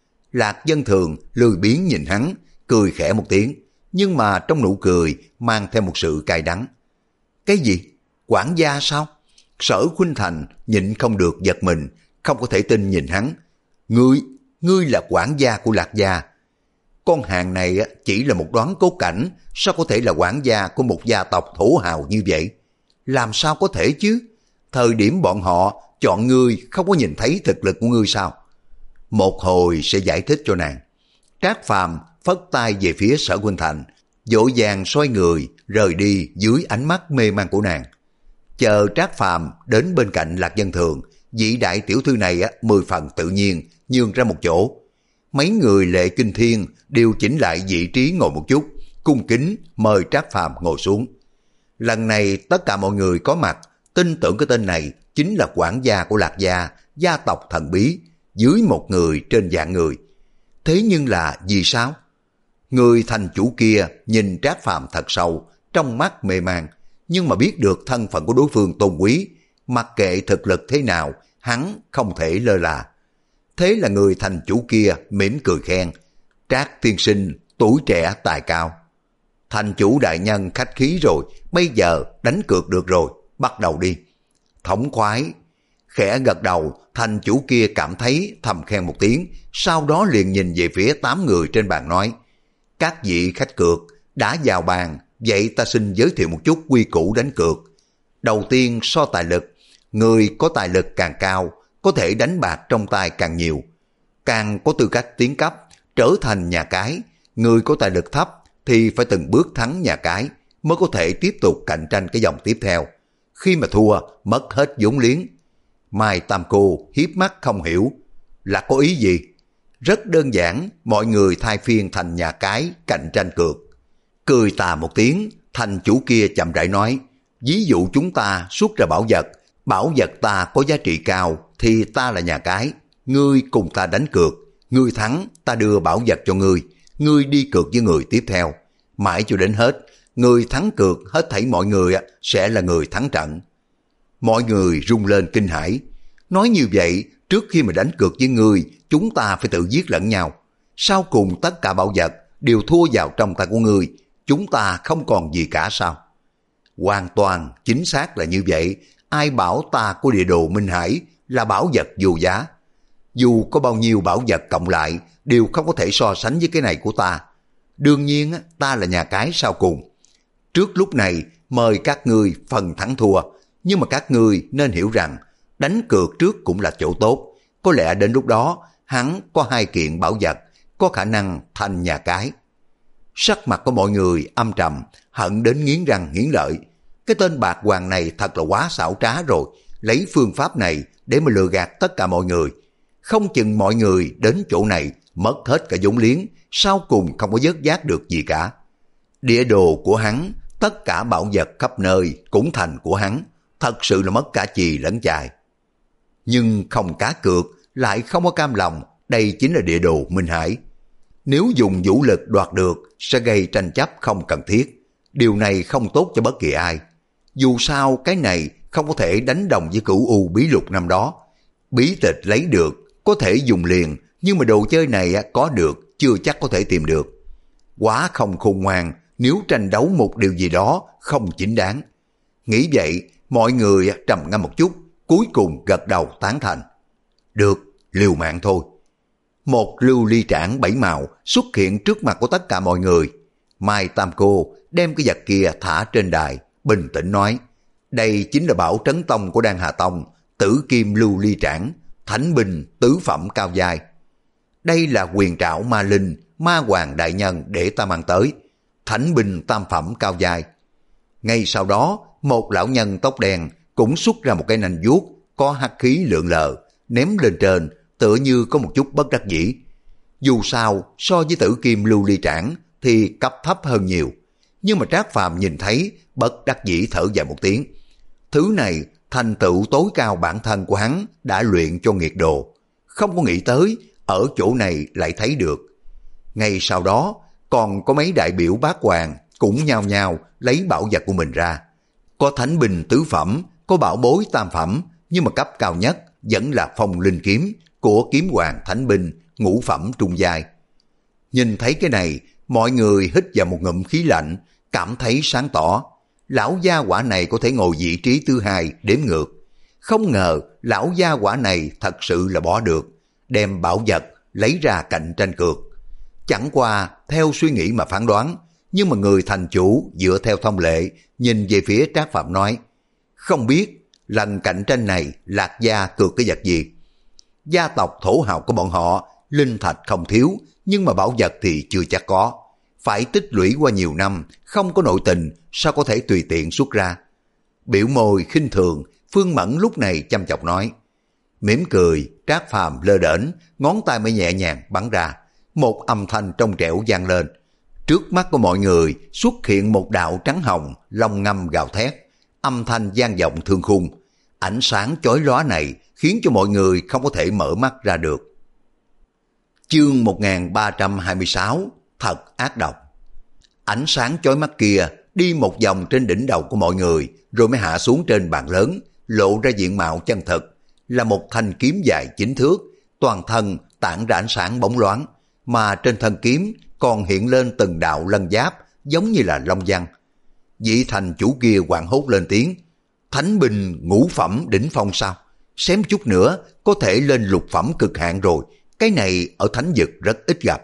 Speaker 1: Lạc Dân Thường lười biếng nhìn hắn, cười khẽ một tiếng, nhưng mà trong nụ cười mang theo một sự cay đắng. Cái gì? Quản gia sao? Sở Khuynh Thành nhịn không được giật mình, không có thể tin nhìn hắn. Ngươi, ngươi là quản gia của Lạc gia. Con hàng này chỉ là một đoán cốt cảnh, sao có thể là quản gia của một gia tộc thổ hào như vậy? Làm sao có thể chứ? Thời điểm bọn họ chọn ngươi không có nhìn thấy thực lực của ngươi sao? Một hồi sẽ giải thích cho nàng. Trác Phàm phất tay về phía Sở Khuynh Thành, dỗ dàng xoay người rời đi dưới ánh mắt mê man của nàng. Chờ Trác Phàm đến bên cạnh Lạc Dân Thường, vị đại tiểu thư này á mười phần tự nhiên nhường ra một chỗ. Mấy người Lệ Kinh Thiên điều chỉnh lại vị trí ngồi một chút, cung kính mời Trác Phàm ngồi xuống. Lần này tất cả mọi người có mặt tin tưởng cái tên này chính là quản gia của Lạc gia, gia tộc thần bí, dưới một người trên vạn người. Thế nhưng là vì sao? Người thành chủ kia nhìn Trác Phàm thật sâu, trong mắt mê man, nhưng mà biết được thân phận của đối phương tôn quý, mặc kệ thực lực thế nào, hắn không thể lơ là. Thế là người thành chủ kia mỉm cười khen: Trác tiên sinh tuổi trẻ tài cao. Thành chủ đại nhân khách khí rồi, bây giờ đánh cược được rồi, bắt đầu đi. Thống khoái. Khẽ gật đầu, thành chủ kia cảm thấy thầm khen một tiếng, sau đó liền nhìn về phía tám người trên bàn nói: Các vị khách cược đã vào bàn, vậy ta xin giới thiệu một chút quy củ đánh cược. Đầu tiên so tài lực, người có tài lực càng cao, có thể đánh bạc trong tay càng nhiều, càng có tư cách tiến cấp, trở thành nhà cái. Người có tài lực thấp thì phải từng bước thắng nhà cái, mới có thể tiếp tục cạnh tranh cái vòng tiếp theo. Khi mà thua, mất hết vốn liếng. Mai Tam Cô hiếp mắt không hiểu, là có ý gì? Rất đơn giản, mọi người thay phiên thành nhà cái cạnh tranh cược. Cười tà một tiếng, thành chủ kia chậm rãi nói: Ví dụ chúng ta xuất ra bảo vật, bảo vật ta có giá trị cao thì ta là nhà cái, ngươi cùng ta đánh cược, ngươi thắng ta đưa bảo vật cho ngươi, ngươi đi cược với người tiếp theo, mãi cho đến hết, người thắng cược hết thảy mọi người sẽ là người thắng trận. Mọi người rung lên kinh hãi, nói như vậy trước khi mà đánh cược với ngươi, chúng ta phải tự giết lẫn nhau, sau cùng tất cả bảo vật đều thua vào trong tay của ngươi, chúng ta không còn gì cả sao? Hoàn toàn chính xác là như vậy. Ai bảo ta có địa đồ Minh Hải là bảo vật vô giá? Dù có bao nhiêu bảo vật cộng lại đều không có thể so sánh với cái này của ta. Đương nhiên ta là nhà cái sau cùng. Trước lúc này mời các ngươi phần thắng thua, nhưng mà các ngươi nên hiểu rằng đánh cược trước cũng là chỗ tốt. Có lẽ đến lúc đó hắn có hai kiện bảo vật, có khả năng thành nhà cái. Sắc mặt của mọi người âm trầm, hận đến nghiến răng nghiến lợi. Cái tên bạc hoàng này thật là quá xảo trá rồi, lấy phương pháp này để mà lừa gạt tất cả mọi người. Không chừng mọi người đến chỗ này mất hết cả vốn liếng, sau cùng không có vớt vát được gì cả. Địa đồ của hắn, tất cả bảo vật khắp nơi cũng thành của hắn, thật sự là mất cả chì lẫn chài. Nhưng không cá cược, lại không có cam lòng, đây chính là địa đồ Minh Hải. Nếu dùng vũ lực đoạt được sẽ gây tranh chấp không cần thiết. Điều này không tốt cho bất kỳ ai. Dù sao cái này không có thể đánh đồng với Cửu U bí lục năm đó. Bí tịch lấy được, có thể dùng liền, nhưng mà đồ chơi này có được, chưa chắc có thể tìm được. Quá không khôn ngoan nếu tranh đấu một điều gì đó không chính đáng. Nghĩ vậy, mọi người trầm ngâm một chút, cuối cùng gật đầu tán thành. Được, liều mạng thôi. Một lưu ly trảng bảy màu xuất hiện trước mặt của tất cả mọi người. Mai Tam Cô đem cái vật kia thả trên đài, bình tĩnh nói: đây chính là bảo trấn tông của Đan Hà Tông, tử kim lưu ly trảng, thánh binh tứ phẩm cao giai. Đây là quyền trảo ma linh, ma hoàng đại nhân để ta mang tới, thánh binh tam phẩm cao giai. Ngay sau đó, một lão nhân tóc đen cũng xuất ra một cái nành vuốt có hắc khí lượn lờ, ném lên trên, tựa như có một chút bất đắc dĩ. dù sao so với tử kim lưu ly trảng thì cấp thấp hơn nhiều. Nhưng mà Trác Phàm nhìn thấy bất đắc dĩ thở dài một tiếng. Thứ này thành tựu tối cao bản thân của hắn đã luyện cho nghiệt đồ. Không có nghĩ tới ở chỗ này lại thấy được. Ngay sau đó còn có mấy đại biểu bát hoàng cũng nhao nhao lấy bảo vật của mình ra. Có thánh binh tứ phẩm, có bảo bối tam phẩm, nhưng mà cấp cao nhất vẫn là phong linh kiếm của kiếm hoàng thánh binh ngũ phẩm trung giai. Nhìn thấy cái này, mọi người hít vào một ngụm khí lạnh, cảm thấy sáng tỏ. Lão gia quả này có thể ngồi vị trí thứ hai đếm ngược. Không ngờ lão gia quả này thật sự là bỏ được, đem bảo vật lấy ra cạnh tranh cược. Chẳng qua theo suy nghĩ mà phán đoán, nhưng mà người thành chủ dựa theo thông lệ nhìn về phía Trác Phàm nói, không biết lần cạnh tranh này Lạc gia cược cái vật gì. Gia tộc thổ hào của bọn họ linh thạch không thiếu, nhưng mà bảo vật thì chưa chắc có. Phải tích lũy qua nhiều năm, không có nội tình, sao có thể tùy tiện xuất ra. Biểu môi khinh thường, Phương Mẫn lúc này chăm chọc nói. Mỉm cười, Trác Phàm lơ đễnh, ngón tay mới nhẹ nhàng bắn ra. Một âm thanh trong trẻo vang lên. Trước mắt của mọi người xuất hiện một đạo trắng hồng, long ngâm gào thét. Âm thanh vang vọng thương khung. Ánh sáng chói lóa này khiến cho mọi người không có thể mở mắt ra được. Chương một nghìn ba trăm hai mươi sáu, thật ác độc. Ánh sáng chói mắt kia đi một vòng trên đỉnh đầu của mọi người, rồi mới hạ xuống trên bàn lớn, lộ ra diện mạo chân thực, là một thanh kiếm dài chín thước, toàn thân tản ra ánh sáng bóng loáng, mà trên thân kiếm còn hiện lên từng đạo lân giáp giống như là long văn. Vị thành chủ kia hoảng hốt lên tiếng, thánh binh ngũ phẩm đỉnh phong sao? Xém chút nữa có thể lên lục phẩm cực hạn rồi, cái này ở thánh vực rất ít gặp.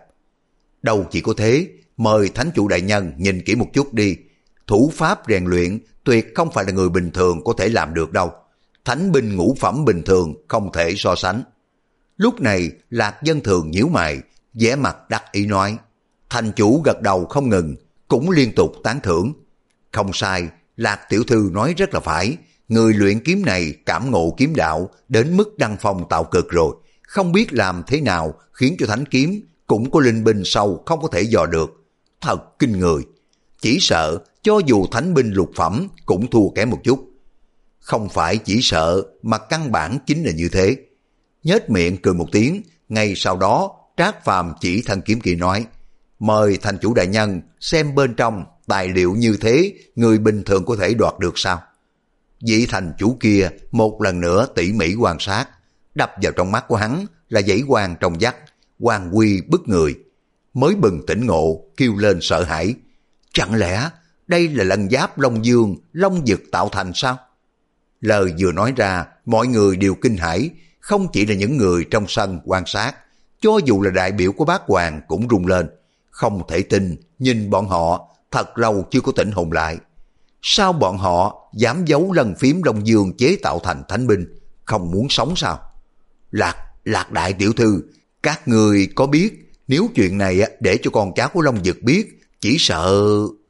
Speaker 1: Đâu chỉ có thế, mời thánh chủ đại nhân nhìn kỹ một chút đi. Thủ pháp rèn luyện tuyệt không phải là người bình thường có thể làm được đâu. Thánh binh ngũ phẩm bình thường không thể so sánh. Lúc này Lạc Dân Thường nhíu mày, vẻ mặt đắc ý nói. Thành chủ gật đầu không ngừng, cũng liên tục tán thưởng. Không sai, Lạc tiểu thư nói rất là phải. Người luyện kiếm này cảm ngộ kiếm đạo đến mức đăng phong tạo cực rồi. Không biết làm thế nào khiến cho thánh kiếm cũng có linh binh sâu không có thể dò được. Thật kinh người. Chỉ sợ cho dù thánh binh lục phẩm cũng thua kém một chút. Không phải chỉ sợ mà căn bản chính là như thế. Nhếch miệng cười một tiếng, ngay sau đó Trác Phàm chỉ thanh kiếm kia nói, mời thành chủ đại nhân xem bên trong tài liệu như thế người bình thường có thể đoạt được sao? Vị thành chủ kia một lần nữa tỉ mỉ quan sát, đập vào trong mắt của hắn là dãy quang trong vắt, quang quy bức người. Mới bừng tỉnh ngộ, kêu lên sợ hãi. Chẳng lẽ đây là lân giáp Long Dương, Long Dực tạo thành sao? Lời vừa nói ra, mọi người đều kinh hãi, không chỉ là những người trong sân quan sát, cho dù là đại biểu của bát hoàng cũng rung lên. Không thể tin, nhìn bọn họ thật lâu chưa có tỉnh hồn lại. Sao bọn họ dám giấu lân phím Long Dương chế tạo thành thánh binh, không muốn sống sao? Lạc, Lạc đại tiểu thư, các người có biết nếu chuyện này để cho con cháu của Long Dực biết, chỉ sợ...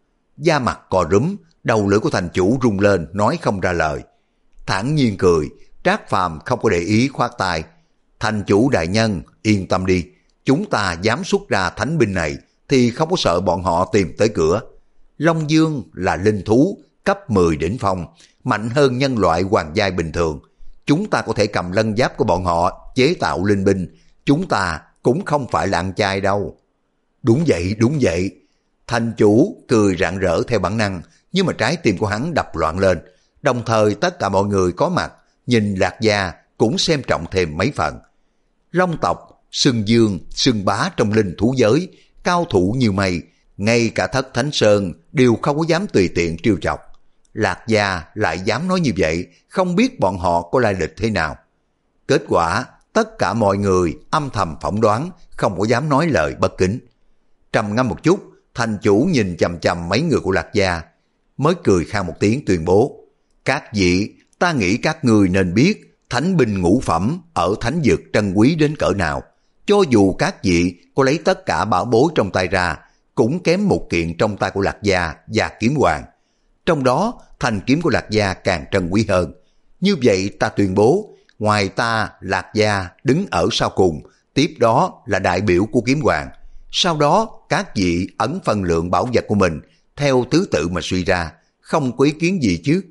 Speaker 1: Da mặt cò rúm, đầu lưỡi của thành chủ rung lên, nói không ra lời. Thản nhiên cười, Trác Phàm không có để ý khoát tay. Thành chủ đại nhân, yên tâm đi, chúng ta dám xuất ra thánh binh này thì không có sợ bọn họ tìm tới cửa. Long Dương là linh thú, cấp mười đỉnh phong, mạnh hơn nhân loại hoàng giai bình thường. Chúng ta có thể cầm lân giáp của bọn họ chế tạo linh binh, chúng ta cũng không phải là ăn chay đâu. Đúng vậy, đúng vậy. Thành chủ cười rạng rỡ theo bản năng, nhưng mà trái tim của hắn đập loạn lên. Đồng thời tất cả mọi người có mặt, nhìn Lạc gia cũng xem trọng thêm mấy phần. Long tộc, xưng dương, xưng bá trong linh thú giới, cao thủ như mây, ngay cả Thất Thánh Sơn đều không có dám tùy tiện trêu chọc. Lạc gia lại dám nói như vậy, không biết bọn họ có lai lịch thế nào. Kết quả, tất cả mọi người âm thầm phỏng đoán, không có dám nói lời bất kính. Trầm ngâm một chút, thành chủ nhìn chằm chằm mấy người của Lạc gia, mới cười khan một tiếng tuyên bố. Các vị, ta nghĩ các người nên biết thánh binh ngũ phẩm ở thánh vực trân quý đến cỡ nào. Cho dù các vị có lấy tất cả bảo bối trong tay ra, cũng kém một kiện trong tay của Lạc gia và kiếm hoàng. Trong đó, thanh kiếm của Lạc gia càng trân quý hơn. Như vậy ta tuyên bố, ngoài ta Lạc gia đứng ở sau cùng, tiếp đó là đại biểu của kiếm hoàng. Sau đó các vị ấn phân lượng bảo vật của mình theo thứ tự mà suy ra, không có ý kiến gì chứ.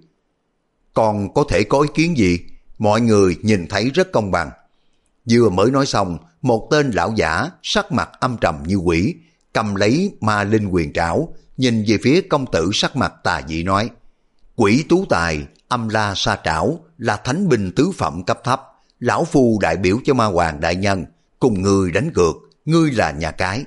Speaker 1: Còn có thể có ý kiến gì? Mọi người nhìn thấy rất công bằng. Vừa mới nói xong, một tên lão giả sắc mặt âm trầm như quỷ, cầm lấy ma linh quyền trảo, nhìn về phía công tử sắc mặt tà dị nói: Quỷ tú tài, âm la sa trảo là thánh binh tứ phẩm cấp thấp, lão phu đại biểu cho ma hoàng đại nhân, cùng ngươi đánh cược, ngươi là nhà cái.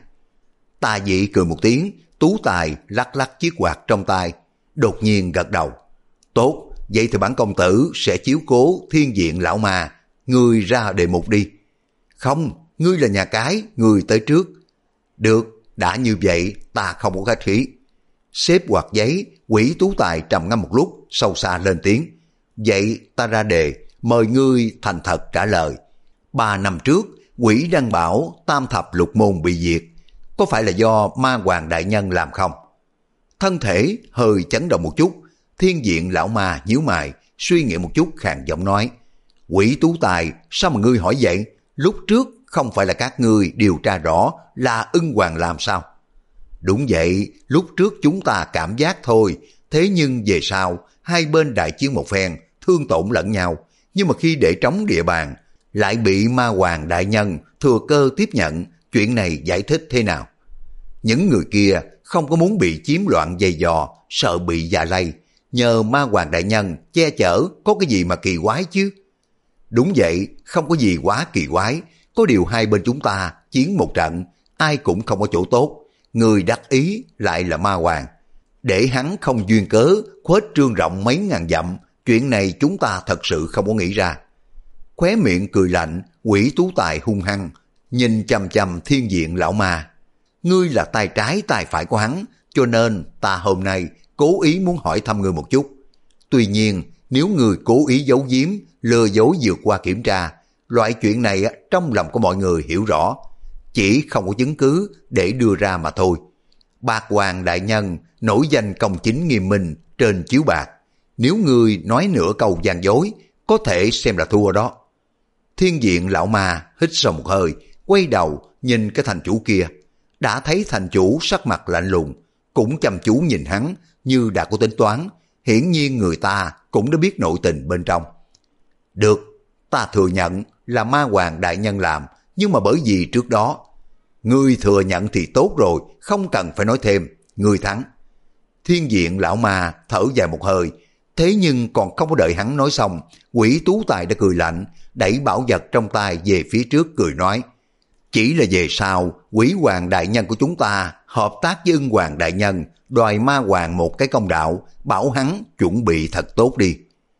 Speaker 1: Tà dị cười một tiếng, tú tài lắc lắc chiếc quạt trong tay, đột nhiên gật đầu. Tốt, vậy thì bản công tử sẽ chiếu cố thiên diện lão ma, ngươi ra đề mục đi. Không, ngươi là nhà cái, ngươi tới trước. Được, đã như vậy ta không có khách khí. Xếp quạt giấy, quỷ tú tài trầm ngâm một lúc, sâu xa lên tiếng. Vậy ta ra đề, mời ngươi thành thật trả lời. Ba năm trước, quỷ đăng bảo tam thập lục môn bị diệt, có phải là do ma hoàng đại nhân làm không? Thân thể hơi chấn động một chút, thiên diện lão ma nhíu mày, suy nghĩ một chút khàn giọng nói: Quỷ tú tài, sao mà ngươi hỏi vậy? Lúc trước không phải là các ngươi điều tra rõ là ưng hoàng làm sao? Đúng vậy, lúc trước chúng ta cảm giác thôi, thế nhưng về sau, hai bên đại chiến một phen, thương tổn lẫn nhau, nhưng mà khi để trống địa bàn, lại bị ma hoàng đại nhân thừa cơ tiếp nhận, chuyện này giải thích thế nào? Những người kia không có muốn bị chiếm loạn dày dò, sợ bị già lây, nhờ ma hoàng đại nhân che chở, có cái gì mà kỳ quái chứ? Đúng vậy, không có gì quá kỳ quái, có điều hai bên chúng ta chiến một trận, ai cũng không có chỗ tốt, người đắc ý lại là ma hoàng. Để hắn không duyên cớ, khuếch trương rộng mấy ngàn dặm, chuyện này chúng ta thật sự không có nghĩ ra. Khóe miệng cười lạnh, quỷ tú tài hung hăng, nhìn chằm chằm thiên diện lão ma. Ngươi là tay trái tay phải của hắn, cho nên ta hôm nay cố ý muốn hỏi thăm ngươi một chút. Tuy nhiên, nếu ngươi cố ý giấu giếm, lừa dối vượt qua kiểm tra, loại chuyện này trong lòng của mọi người hiểu rõ, chỉ không có chứng cứ để đưa ra mà thôi. Bạc hoàng đại nhân nổi danh công chính nghiêm minh trên chiếu bạc, nếu ngươi nói nửa câu gian dối, có thể xem là thua đó. Thiên diện lão ma hít sâu một hơi, quay đầu nhìn cái thành chủ kia, đã thấy thành chủ sắc mặt lạnh lùng, cũng chăm chú nhìn hắn như đã có tính toán, hiển nhiên người ta cũng đã biết nội tình bên trong. Được, ta thừa nhận là ma hoàng đại nhân làm, nhưng mà bởi vì trước đó, ngươi thừa nhận thì tốt rồi, không cần phải nói thêm, ngươi thắng. Thiên diện lão ma thở dài một hơi, thế nhưng còn không có đợi hắn nói xong, quỷ tú tài đã cười lạnh, đẩy bảo vật trong tay về phía trước cười nói: Chỉ là về sau, quỷ hoàng đại nhân của chúng ta hợp tác với ưng hoàng đại nhân, đòi ma hoàng một cái công đạo, bảo hắn chuẩn bị thật tốt đi.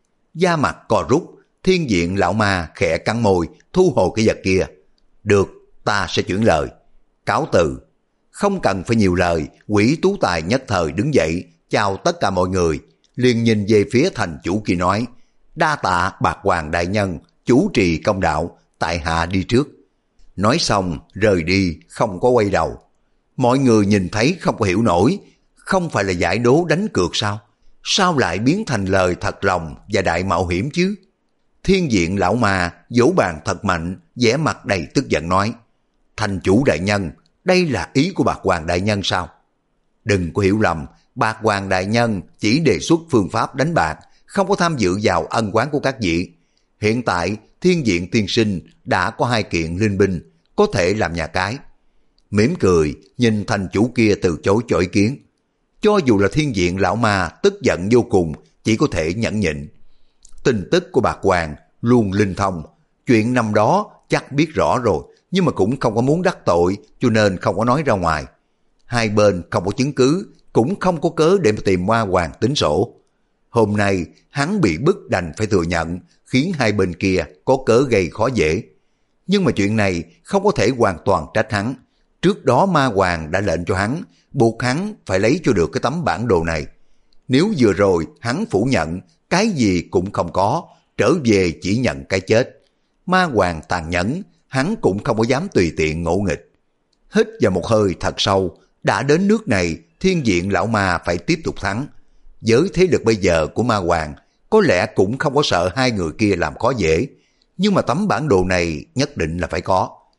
Speaker 1: Da mặt co rút, thiên diện lão ma khẽ cắn môi, thu hồi cái vật kia. Được, ta sẽ chuyển lời. Cáo từ. Không cần phải nhiều lời, quỷ tú tài nhất thời đứng dậy, chào tất cả mọi người, liền nhìn về phía thành chủ kia nói: Đa tạ bạc hoàng đại nhân, chủ trì công đạo, tại hạ đi trước. Nói xong, rời đi, không có quay đầu. Mọi người nhìn thấy không có hiểu nổi, không phải là giải đố đánh cược sao? Sao lại biến thành lời thật lòng và đại mạo hiểm chứ? Thiên diện lão ma vỗ bàn thật mạnh, vẻ mặt đầy tức giận nói: Thành chủ đại nhân, đây là ý của bạc hoàng đại nhân sao? Đừng có hiểu lầm, bạc hoàng đại nhân chỉ đề xuất phương pháp đánh bạc, không có tham dự vào ân oán của các vị. Hiện tại thiên diện tiên sinh đã có hai kiện linh binh, có thể làm nhà cái. Mỉm cười nhìn thành chủ kia từ chối cho ý kiến. Cho dù là thiên diện lão ma tức giận vô cùng, chỉ có thể nhẫn nhịn. Tin tức của bạc hoàng luôn linh thông, chuyện năm đó chắc biết rõ rồi, nhưng mà cũng không có muốn đắc tội, cho nên không có nói ra ngoài. Hai bên không có chứng cứ, cũng không có cớ để mà tìm ma hoàng tính sổ. Hôm nay hắn bị bức đành phải thừa nhận, khiến hai bên kia có cớ gây khó dễ. Nhưng mà chuyện này không có thể hoàn toàn trách hắn. Trước đó ma hoàng đã lệnh cho hắn, buộc hắn phải lấy cho được cái tấm bản đồ này. Nếu vừa rồi hắn phủ nhận, cái gì cũng không có, trở về chỉ nhận cái chết. Ma hoàng tàn nhẫn, hắn cũng không có dám tùy tiện ngỗ nghịch. Hít vào một hơi thật sâu, đã đến nước này, thiên diện lão ma phải tiếp tục thắng. Với thế lực bây giờ của ma hoàng, có lẽ cũng không có sợ hai người kia làm khó dễ, nhưng mà tấm bản đồ này nhất định là phải có.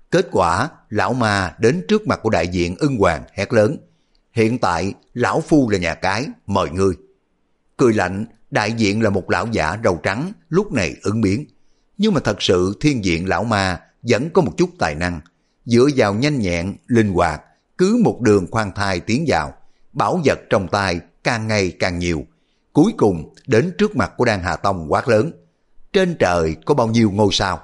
Speaker 1: Kết quả, lão ma đến trước mặt của đại diện Ưng Hoàng hét lớn: hiện tại, lão phu là nhà cái, mời ngươi. Cười lạnh, đại diện là một lão giả râu trắng, lúc này ứng biến. Nhưng mà thật sự thiên diện lão ma vẫn có một chút tài năng, dựa vào nhanh nhẹn, linh hoạt, cứ một đường khoan thai tiến vào, bảo vật trong tay càng ngày càng nhiều. Cuối cùng đến trước mặt của Đan Hà Tông quát lớn: trên trời có bao nhiêu ngôi sao?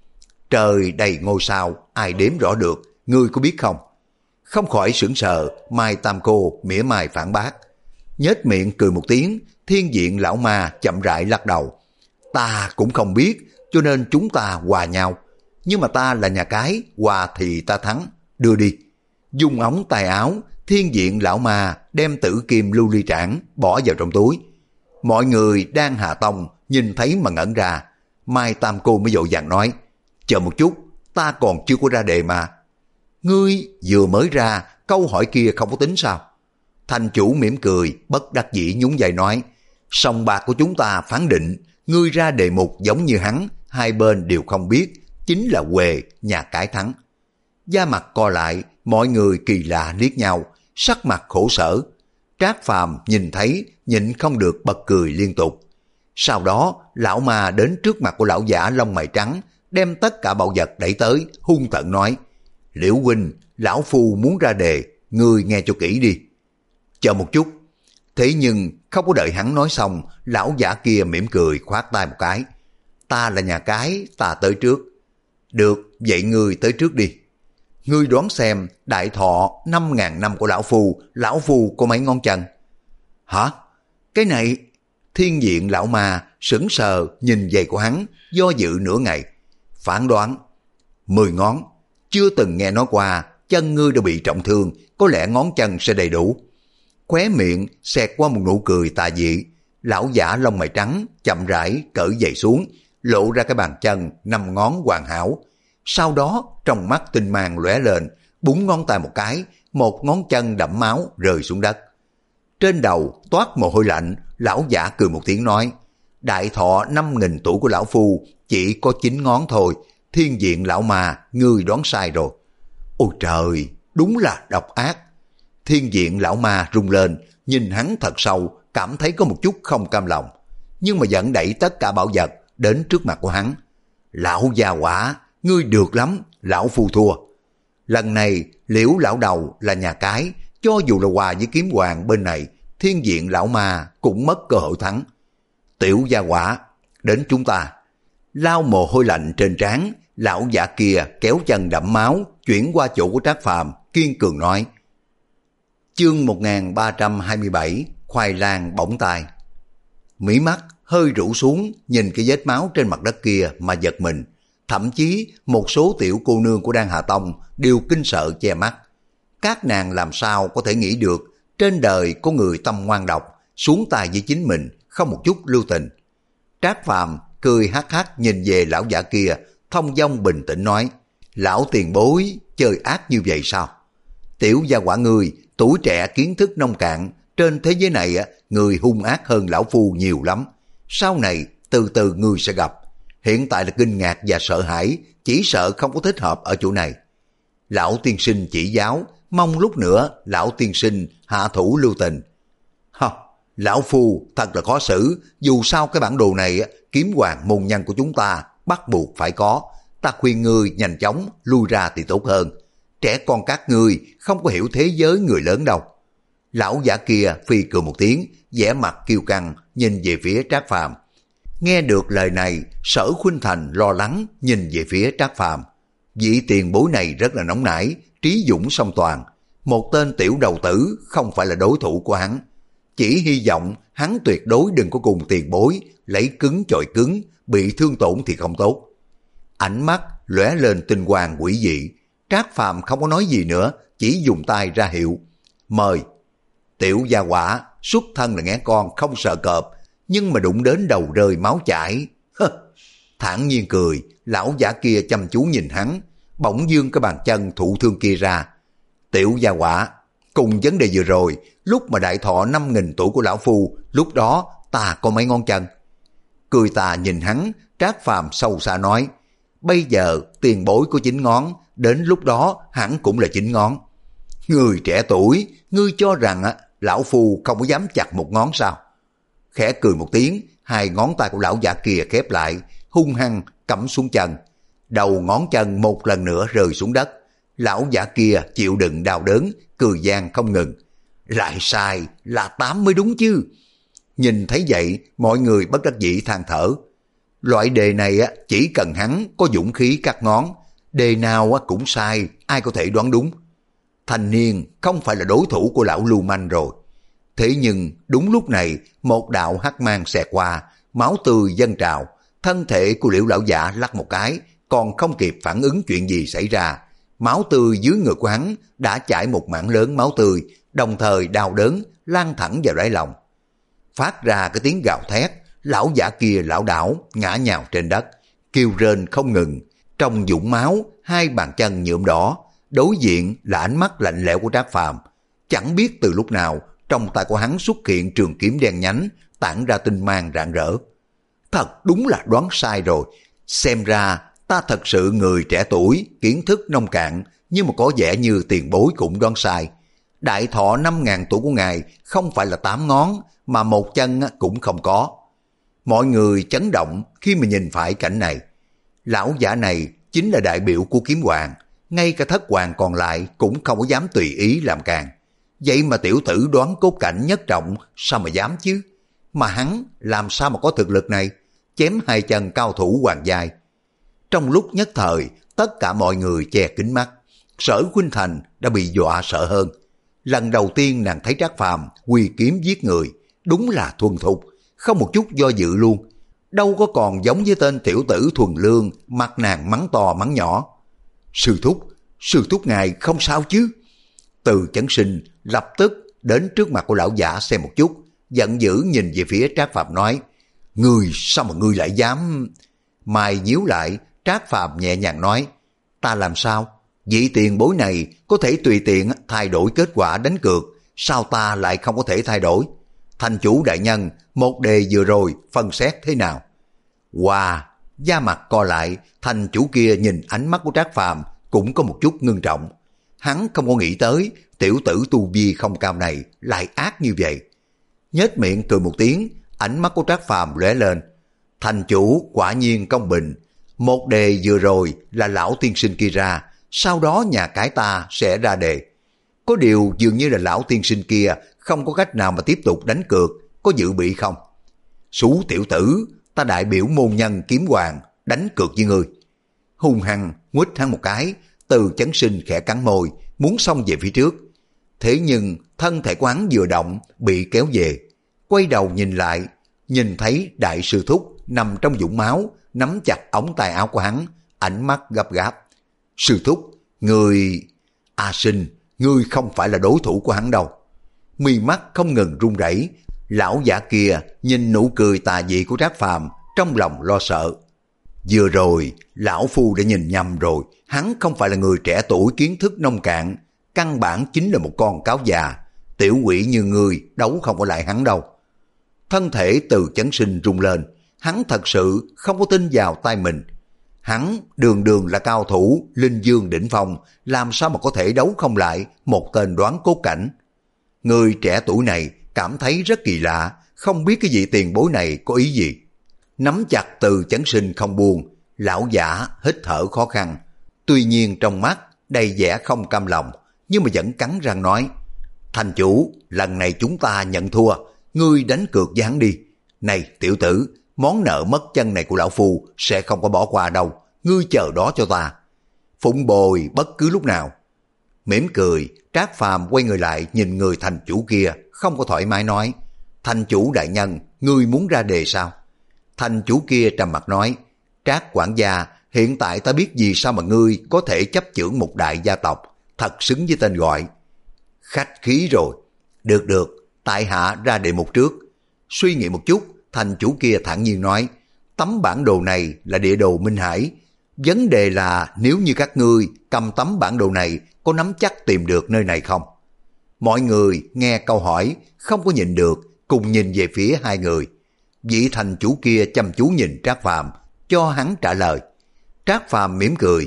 Speaker 1: Trời đầy ngôi sao, ai đếm rõ được, ngươi có biết không? Không khỏi sững sờ, Mai Tam Cô mỉa mai phản bác. Nhếch miệng cười một tiếng, thiên diện lão ma chậm rãi lắc đầu: ta cũng không biết, cho nên chúng ta hòa nhau. Nhưng mà ta là nhà cái, hòa thì ta thắng, đưa đi. Dung ống tay áo, thiên diện lão ma đem tử kim lưu ly trảng bỏ vào trong túi. Mọi người đang Hà Tông nhìn thấy mà ngẩn ra. Mai Tam Cô mới vội vàng nói: chờ một chút, ta còn chưa có ra đề mà. Ngươi vừa mới ra, câu hỏi kia không có tính sao? Thành chủ mỉm cười, bất đắc dĩ nhún vai nói: sòng bạc của chúng ta phán định, ngươi ra đề mục giống như hắn, hai bên đều không biết, chính là Huệ nhà cái thắng. Da mặt co lại, mọi người kỳ lạ liếc nhau, sắc mặt khổ sở. Trác Phàm nhìn thấy, nhịn không được bật cười liên tục. Sau đó, lão ma đến trước mặt của lão giả lông mày trắng, đem tất cả bảo vật đẩy tới, hung tợn nói: Liễu huynh, lão phu muốn ra đề, ngươi nghe cho kỹ đi. Chờ một chút. Thế nhưng không có đợi hắn nói xong, lão giả kia mỉm cười khoát tay một cái: ta là nhà cái, ta tới trước. Được, vậy ngươi tới trước đi. Ngươi đoán xem đại thọ năm ngàn năm của lão phu, lão phu có mấy ngón chân? Hả? Cái này... Thiên diện lão ma sững sờ nhìn giày của hắn, do dự nửa ngày. Phán đoán: mười ngón. Chưa từng nghe nói qua, chân ngươi đã bị trọng thương, có lẽ ngón chân sẽ đầy đủ. Khóe miệng xẹt qua một nụ cười tà dị. Lão giả lông mày trắng chậm rãi cởi giày xuống, lộ ra cái bàn chân năm ngón hoàn hảo. Sau đó trong mắt tinh mang lóe lên, búng ngón tay một cái, một ngón chân đẫm máu rơi xuống đất. Trên đầu toát mồ hôi lạnh, lão giả cười một tiếng nói: đại thọ năm nghìn tuổi của lão phu chỉ có chín ngón thôi, thiên diện lão ma, ngươi đoán sai rồi. Ôi trời, đúng là độc ác. Thiên diện lão ma rung lên, nhìn hắn thật sâu, cảm thấy có một chút không cam lòng, nhưng mà vẫn đẩy tất cả bảo vật đến trước mặt của hắn. Lão già quả, ngươi được lắm, lão phu thua. Lần này Liễu lão đầu là nhà cái, cho dù là hòa với kiếm hoàng bên này, thiên diện lão ma cũng mất cơ hội thắng. Tiểu gia quả, đến chúng ta. Lau mồ hôi lạnh trên trán, lão giả kia kéo chân đẫm máu chuyển qua chỗ của Trác Phàm, kiên cường nói: chương một nghìn ba trăm hai mươi bảy, khoai lang bỏng tai. Mí mắt hơi rũ xuống, nhìn cái vết máu trên mặt đất kia mà giật mình. Thậm chí một số tiểu cô nương của Đan Hà Tông đều kinh sợ che mắt. Các nàng làm sao có thể nghĩ được trên đời có người tâm ngoan độc, xuống tay với chính mình không một chút lưu tình. Trác Phàm cười hắc hắc nhìn về lão giả kia, thông dong bình tĩnh nói: lão tiền bối chơi ác như vậy sao? Tiểu gia quả ngươi tuổi trẻ kiến thức nông cạn, trên thế giới này người hung ác hơn lão phu nhiều lắm. Sau này từ từ ngươi sẽ gặp. Hiện tại là kinh ngạc và sợ hãi, chỉ sợ không có thích hợp ở chỗ này. Lão tiên sinh chỉ giáo, mong lúc nữa lão tiên sinh hạ thủ lưu tình. Ha, lão phu thật là khó xử, dù sao cái bản đồ này kiếm hoàng môn nhân của chúng ta bắt buộc phải có. Ta khuyên ngươi nhanh chóng lui ra thì tốt hơn. Trẻ con các ngươi không có hiểu thế giới người lớn đâu. Lão giả kia phi cười một tiếng, vẻ mặt kiêu căng nhìn về phía Trác Phàm. Nghe được lời này, Sở Khuynh Thành lo lắng nhìn về phía Trác Phàm. Vị tiền bối này rất là nóng nảy, trí dũng song toàn. Một tên tiểu đầu tử không phải là đối thủ của hắn. Chỉ hy vọng hắn tuyệt đối đừng có cùng tiền bối lấy cứng chọi cứng, bị thương tổn thì không tốt. Ánh mắt lóe lên tinh quang quỷ dị. Trác Phàm không có nói gì nữa, chỉ dùng tay ra hiệu: mời. Tiểu gia quả xuất thân là nghé con không sợ cọp, nhưng mà đụng đến đầu rơi máu chảy. Thản nhiên cười, lão giả kia chăm chú nhìn hắn, bỗng dương cái bàn chân thụ thương kia ra. Tiểu gia quả, cùng vấn đề vừa rồi, lúc mà đại thọ năm nghìn tuổi của lão phu, lúc đó ta có mấy ngón chân? Cười tà nhìn hắn, Trác Phàm sâu xa nói: bây giờ tiền bối có chín ngón, đến lúc đó hẳn cũng là chín ngón. Người trẻ tuổi, ngươi cho rằng á, lão phu không có dám chặt một ngón sao? Khẽ cười một tiếng, hai ngón tay của lão giả kia khép lại, hung hăng cắm xuống chân. Đầu ngón chân một lần nữa rơi xuống đất. Lão giả kia chịu đựng đau đớn, cười gian không ngừng. Lại sai, là tám mới đúng chứ. Nhìn thấy vậy, mọi người bất đắc dĩ than thở. Loại đề này á, chỉ cần hắn có dũng khí cắt ngón, đề nào á cũng sai, ai có thể đoán đúng. Thanh niên không phải là đối thủ của lão lưu manh rồi. Thế nhưng đúng lúc này, một đạo hắc mang xẹt qua, máu tươi dâng trào, thân thể của Liễu lão giả lắc một cái, còn không kịp phản ứng chuyện gì xảy ra. Máu tươi dưới ngực của hắn đã chảy một mảng lớn máu tươi, đồng thời đau đớn lan thẳng vào đáy lòng. Phát ra cái tiếng gào thét, lão giả kia lảo đảo ngã nhào trên đất, kêu rên không ngừng. Trong vũng máu, hai bàn chân nhuộm đỏ, đối diện là ánh mắt lạnh lẽo của Trác Phàm. Chẳng biết từ lúc nào, trong tay của hắn xuất hiện trường kiếm đen nhánh, tản ra tinh mang rạng rỡ. Thật đúng là đoán sai rồi, xem ra ta thật sự người trẻ tuổi, kiến thức nông cạn, nhưng mà có vẻ như tiền bối cũng đoán sai. Đại thọ năm ngàn tuổi của ngài không phải là tám ngón, mà một chân cũng không có. Mọi người chấn động khi mà nhìn phải cảnh này. Lão giả này chính là đại biểu của kiếm hoàng, ngay cả thất hoàng còn lại cũng không có dám tùy ý làm càng. Vậy mà tiểu tử đoán cốt cảnh nhất trọng, sao mà dám chứ? Mà hắn làm sao mà có thực lực này, chém hai chân cao thủ hoàng giai. Trong lúc nhất thời, tất cả mọi người che kín mắt. Sở Khuynh Thành đã bị dọa sợ hơn. Lần đầu tiên nàng thấy Trác Phàm huy kiếm giết người, đúng là thuần thục, không một chút do dự luôn. Đâu có còn giống với tên tiểu tử thuần lương, mặt nàng mắng to mắng nhỏ. Sư thúc, sư thúc ngài không sao chứ? Từ Chấn Sinh lập tức đến trước mặt của lão giả xem một chút, giận dữ nhìn về phía Trác Phàm nói, ngươi sao mà ngươi lại dám... Mai nhíu lại, Trác Phàm nhẹ nhàng nói, ta làm sao? Vị tiền bối này có thể tùy tiện thay đổi kết quả đánh cược, sao ta lại không có thể thay đổi? Thành chủ đại nhân, một đề vừa rồi phân xét thế nào? Wow, da mặt co lại, thành chủ kia nhìn ánh mắt của Trác Phàm cũng có một chút ngưng trọng. Hắn không có nghĩ tới tiểu tử tu vi không cao này lại ác như vậy. Nhếch miệng cười một tiếng, ánh mắt của Trác Phàm lóe lên. Thành chủ quả nhiên công bình. Một đề vừa rồi là lão tiên sinh kia ra, sau đó nhà cái ta sẽ ra đề. Có điều dường như là lão tiên sinh kia không có cách nào mà tiếp tục đánh cược, có dự bị không? Sú tiểu tử, ta đại biểu môn nhân kiếm hoàng, đánh cược với ngươi. Hung hăng nguýt hắn một cái, Từ Chấn Sinh khẽ cắn môi, muốn xông về phía trước. Thế nhưng thân thể của hắn vừa động, bị kéo về. Quay đầu nhìn lại, nhìn thấy đại sư thúc nằm trong vũng máu, nắm chặt ống tay áo của hắn, ánh mắt gấp gáp. Sư thúc, người... A Sinh, ngươi không phải là đối thủ của hắn đâu. Mi mắt không ngừng run rẩy. Lão giả kia nhìn nụ cười tà dị của Trác Phàm, trong lòng lo sợ. Vừa rồi, lão phu đã nhìn nhầm rồi, hắn không phải là người trẻ tuổi kiến thức nông cạn, căn bản chính là một con cáo già. Tiểu quỷ như ngươi đấu không có lại hắn đâu. Thân thể Từ Chấn Sinh rung lên, hắn thật sự không có tin vào tay mình. Hắn đường đường là cao thủ, linh dương đỉnh phong, làm sao mà có thể đấu không lại một tên đoán cốt cảnh. Người trẻ tuổi này cảm thấy rất kỳ lạ, không biết cái vị tiền bối này có ý gì. Nắm chặt Từ Chấn Sinh không buông, lão giả hít thở khó khăn. Tuy nhiên trong mắt đầy vẻ không cam lòng, nhưng mà vẫn cắn răng nói, thành chủ, lần này chúng ta nhận thua, ngươi đánh cược với hắn đi. Này tiểu tử, món nợ mất chân này của lão phu sẽ không có bỏ qua đâu, ngươi chờ đó cho ta. Phụng bồi bất cứ lúc nào. Mỉm cười, Trác Phàm quay người lại nhìn người thành chủ kia, không có thoải mái nói, thành chủ đại nhân, ngươi muốn ra đề sao? Thành chủ kia trầm mặt nói, Trác quản gia, hiện tại ta biết vì sao mà ngươi có thể chấp chưởng một đại gia tộc, thật xứng với tên gọi. Khách khí rồi. Được được, tại hạ ra đề mục trước. Suy nghĩ một chút, thành chủ kia thản nhiên nói, tấm bản đồ này là địa đồ Minh Hải. Vấn đề là nếu như các ngươi cầm tấm bản đồ này, có nắm chắc tìm được nơi này không? Mọi người nghe câu hỏi, không có nhìn được, cùng nhìn về phía hai người. Vị thành chủ kia chăm chú nhìn Trác Phàm, cho hắn trả lời. Trác Phàm mỉm cười,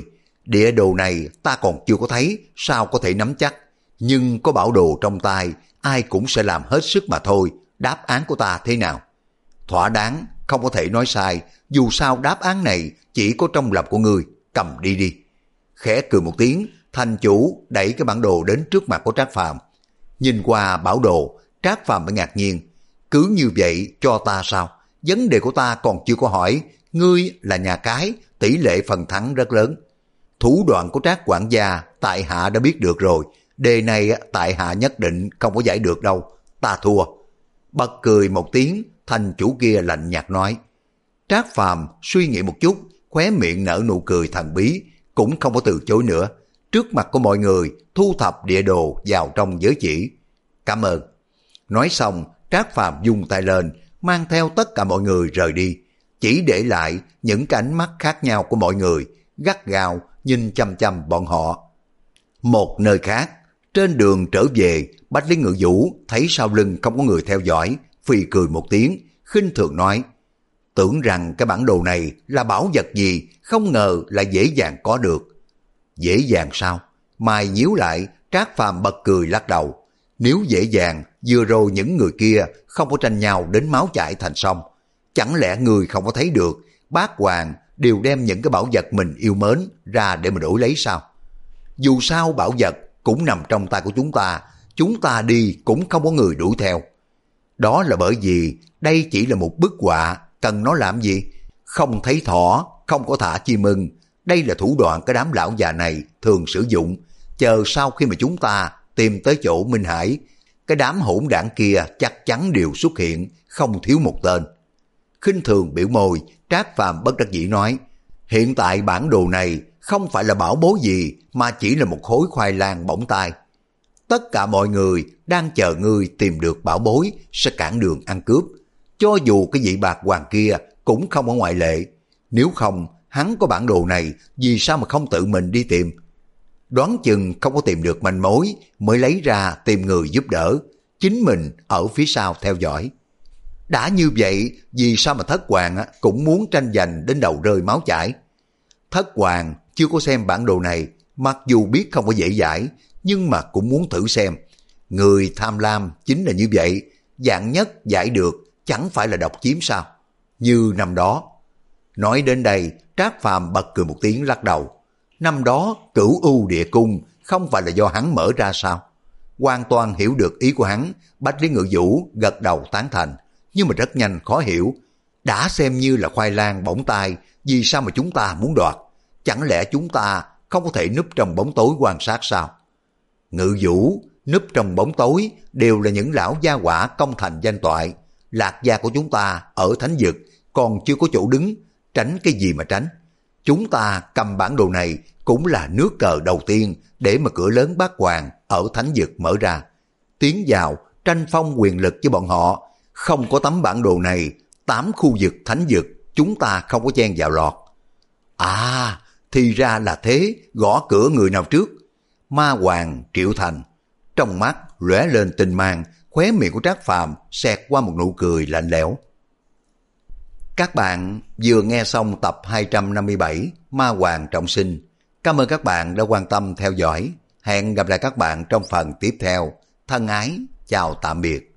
Speaker 1: Địa đồ này ta còn chưa có thấy, sao có thể nắm chắc. Nhưng có bảo đồ trong tay, ai cũng sẽ làm hết sức mà thôi. Đáp án của ta thế nào? Thỏa đáng, không có thể nói sai. Dù sao đáp án này chỉ có trong lòng của ngươi. Cầm đi đi. Khẽ cười một tiếng, thành chủ đẩy cái bản đồ đến trước mặt của Trác Phàm. Nhìn qua bảo đồ, Trác Phàm mới ngạc nhiên. Cứ như vậy cho ta sao? Vấn đề của ta còn chưa có hỏi. Ngươi là nhà cái, tỷ lệ phần thắng rất lớn. Thủ đoạn của Trác quản gia tại hạ đã biết được rồi. Đề này tại hạ nhất định không có giải được đâu. Ta thua. Bật cười một tiếng, thành chủ kia lạnh nhạt nói. Trác Phàm suy nghĩ một chút, khóe miệng nở nụ cười thần bí, cũng không có từ chối nữa. Trước mặt của mọi người thu thập địa đồ vào trong giới chỉ. Cảm ơn. Nói xong, Trác Phàm vung tay lên, mang theo tất cả mọi người rời đi, chỉ để lại những cái ánh mắt khác nhau của mọi người, gắt gao nhìn chăm chăm bọn họ. Một nơi khác, trên đường trở về, Bách Lý Ngự Vũ thấy sau lưng không có người theo dõi, phì cười một tiếng, khinh thường nói, tưởng rằng cái bản đồ này là bảo vật gì, không ngờ là dễ dàng có được. Dễ dàng sao? Mai nhíu lại, Trác Phàm bật cười lắc đầu. Nếu dễ dàng, vừa rồi những người kia không có tranh nhau đến máu chảy thành sông. Chẳng lẽ người không có thấy được, bác Hoàng đều đem những cái bảo vật mình yêu mến ra để mà đổi lấy sao? Dù sao bảo vật cũng nằm trong tay của chúng ta, chúng ta đi cũng không có người đuổi theo. Đó là bởi vì đây chỉ là một bức họa, cần nó làm gì? Không thấy thỏ, không có thả chim ưng. Đây là thủ đoạn cái đám lão già này thường sử dụng, chờ sau khi mà chúng ta tìm tới chỗ Minh Hải, cái đám hỗn đảng kia chắc chắn đều xuất hiện, không thiếu một tên. Khinh thường biểu môi, Trác Phàm bất đắc dĩ nói, hiện tại bản đồ này không phải là bảo bối gì, mà chỉ là một khối khoai lang bỏng tai. Tất cả mọi người đang chờ ngươi tìm được bảo bối sẽ cản đường ăn cướp. Cho dù cái vị bạc hoàng kia cũng không có ngoại lệ. Nếu không, hắn có bản đồ này, vì sao mà không tự mình đi tìm? Đoán chừng không có tìm được manh mối mới lấy ra tìm người giúp đỡ, chính mình ở phía sau theo dõi. Đã như vậy, vì sao mà Thất Hoàng cũng muốn tranh giành đến đầu rơi máu chảy? Thất Hoàng chưa có xem bản đồ này, mặc dù biết không có dễ giải, nhưng mà cũng muốn thử xem. Người tham lam chính là như vậy, dạng nhất giải được chẳng phải là độc chiếm sao? Như năm đó. Nói đến đây, Trác Phàm bật cười một tiếng lắc đầu. Năm đó Cửu U Địa Cung không phải là do hắn mở ra sao? Hoàn toàn hiểu được ý của hắn, Bách Lý Ngự Vũ gật đầu tán thành, nhưng mà rất nhanh khó hiểu. Đã xem như là khoai lang bỏng tai, vì sao mà chúng ta muốn đoạt? Chẳng lẽ chúng ta không có thể núp trong bóng tối quan sát sao? Ngự Vũ, núp trong bóng tối đều là những lão gia hỏa công thành danh toại. Lạc gia của chúng ta ở thánh vực còn chưa có chỗ đứng, tránh cái gì mà tránh? Chúng ta cầm bản đồ này cũng là nước cờ đầu tiên để mà cửa lớn bát hoàng ở thánh vực mở ra. Tiến vào tranh phong quyền lực với bọn họ, không có tấm bản đồ này, tám khu vực thánh vực chúng ta không có chen vào lọt. À, thì ra là thế, gõ cửa người nào trước? Ma Hoàng Triệu Thành. Trong mắt lóe lên tinh mang, khóe miệng của Trác Phàm xẹt qua một nụ cười lạnh lẽo. Các bạn vừa nghe xong tập hai trăm năm mươi bảy Ma Hoàng Trọng Sinh. Cảm ơn các bạn đã quan tâm theo dõi. Hẹn gặp lại các bạn trong phần tiếp theo. Thân ái, chào tạm biệt.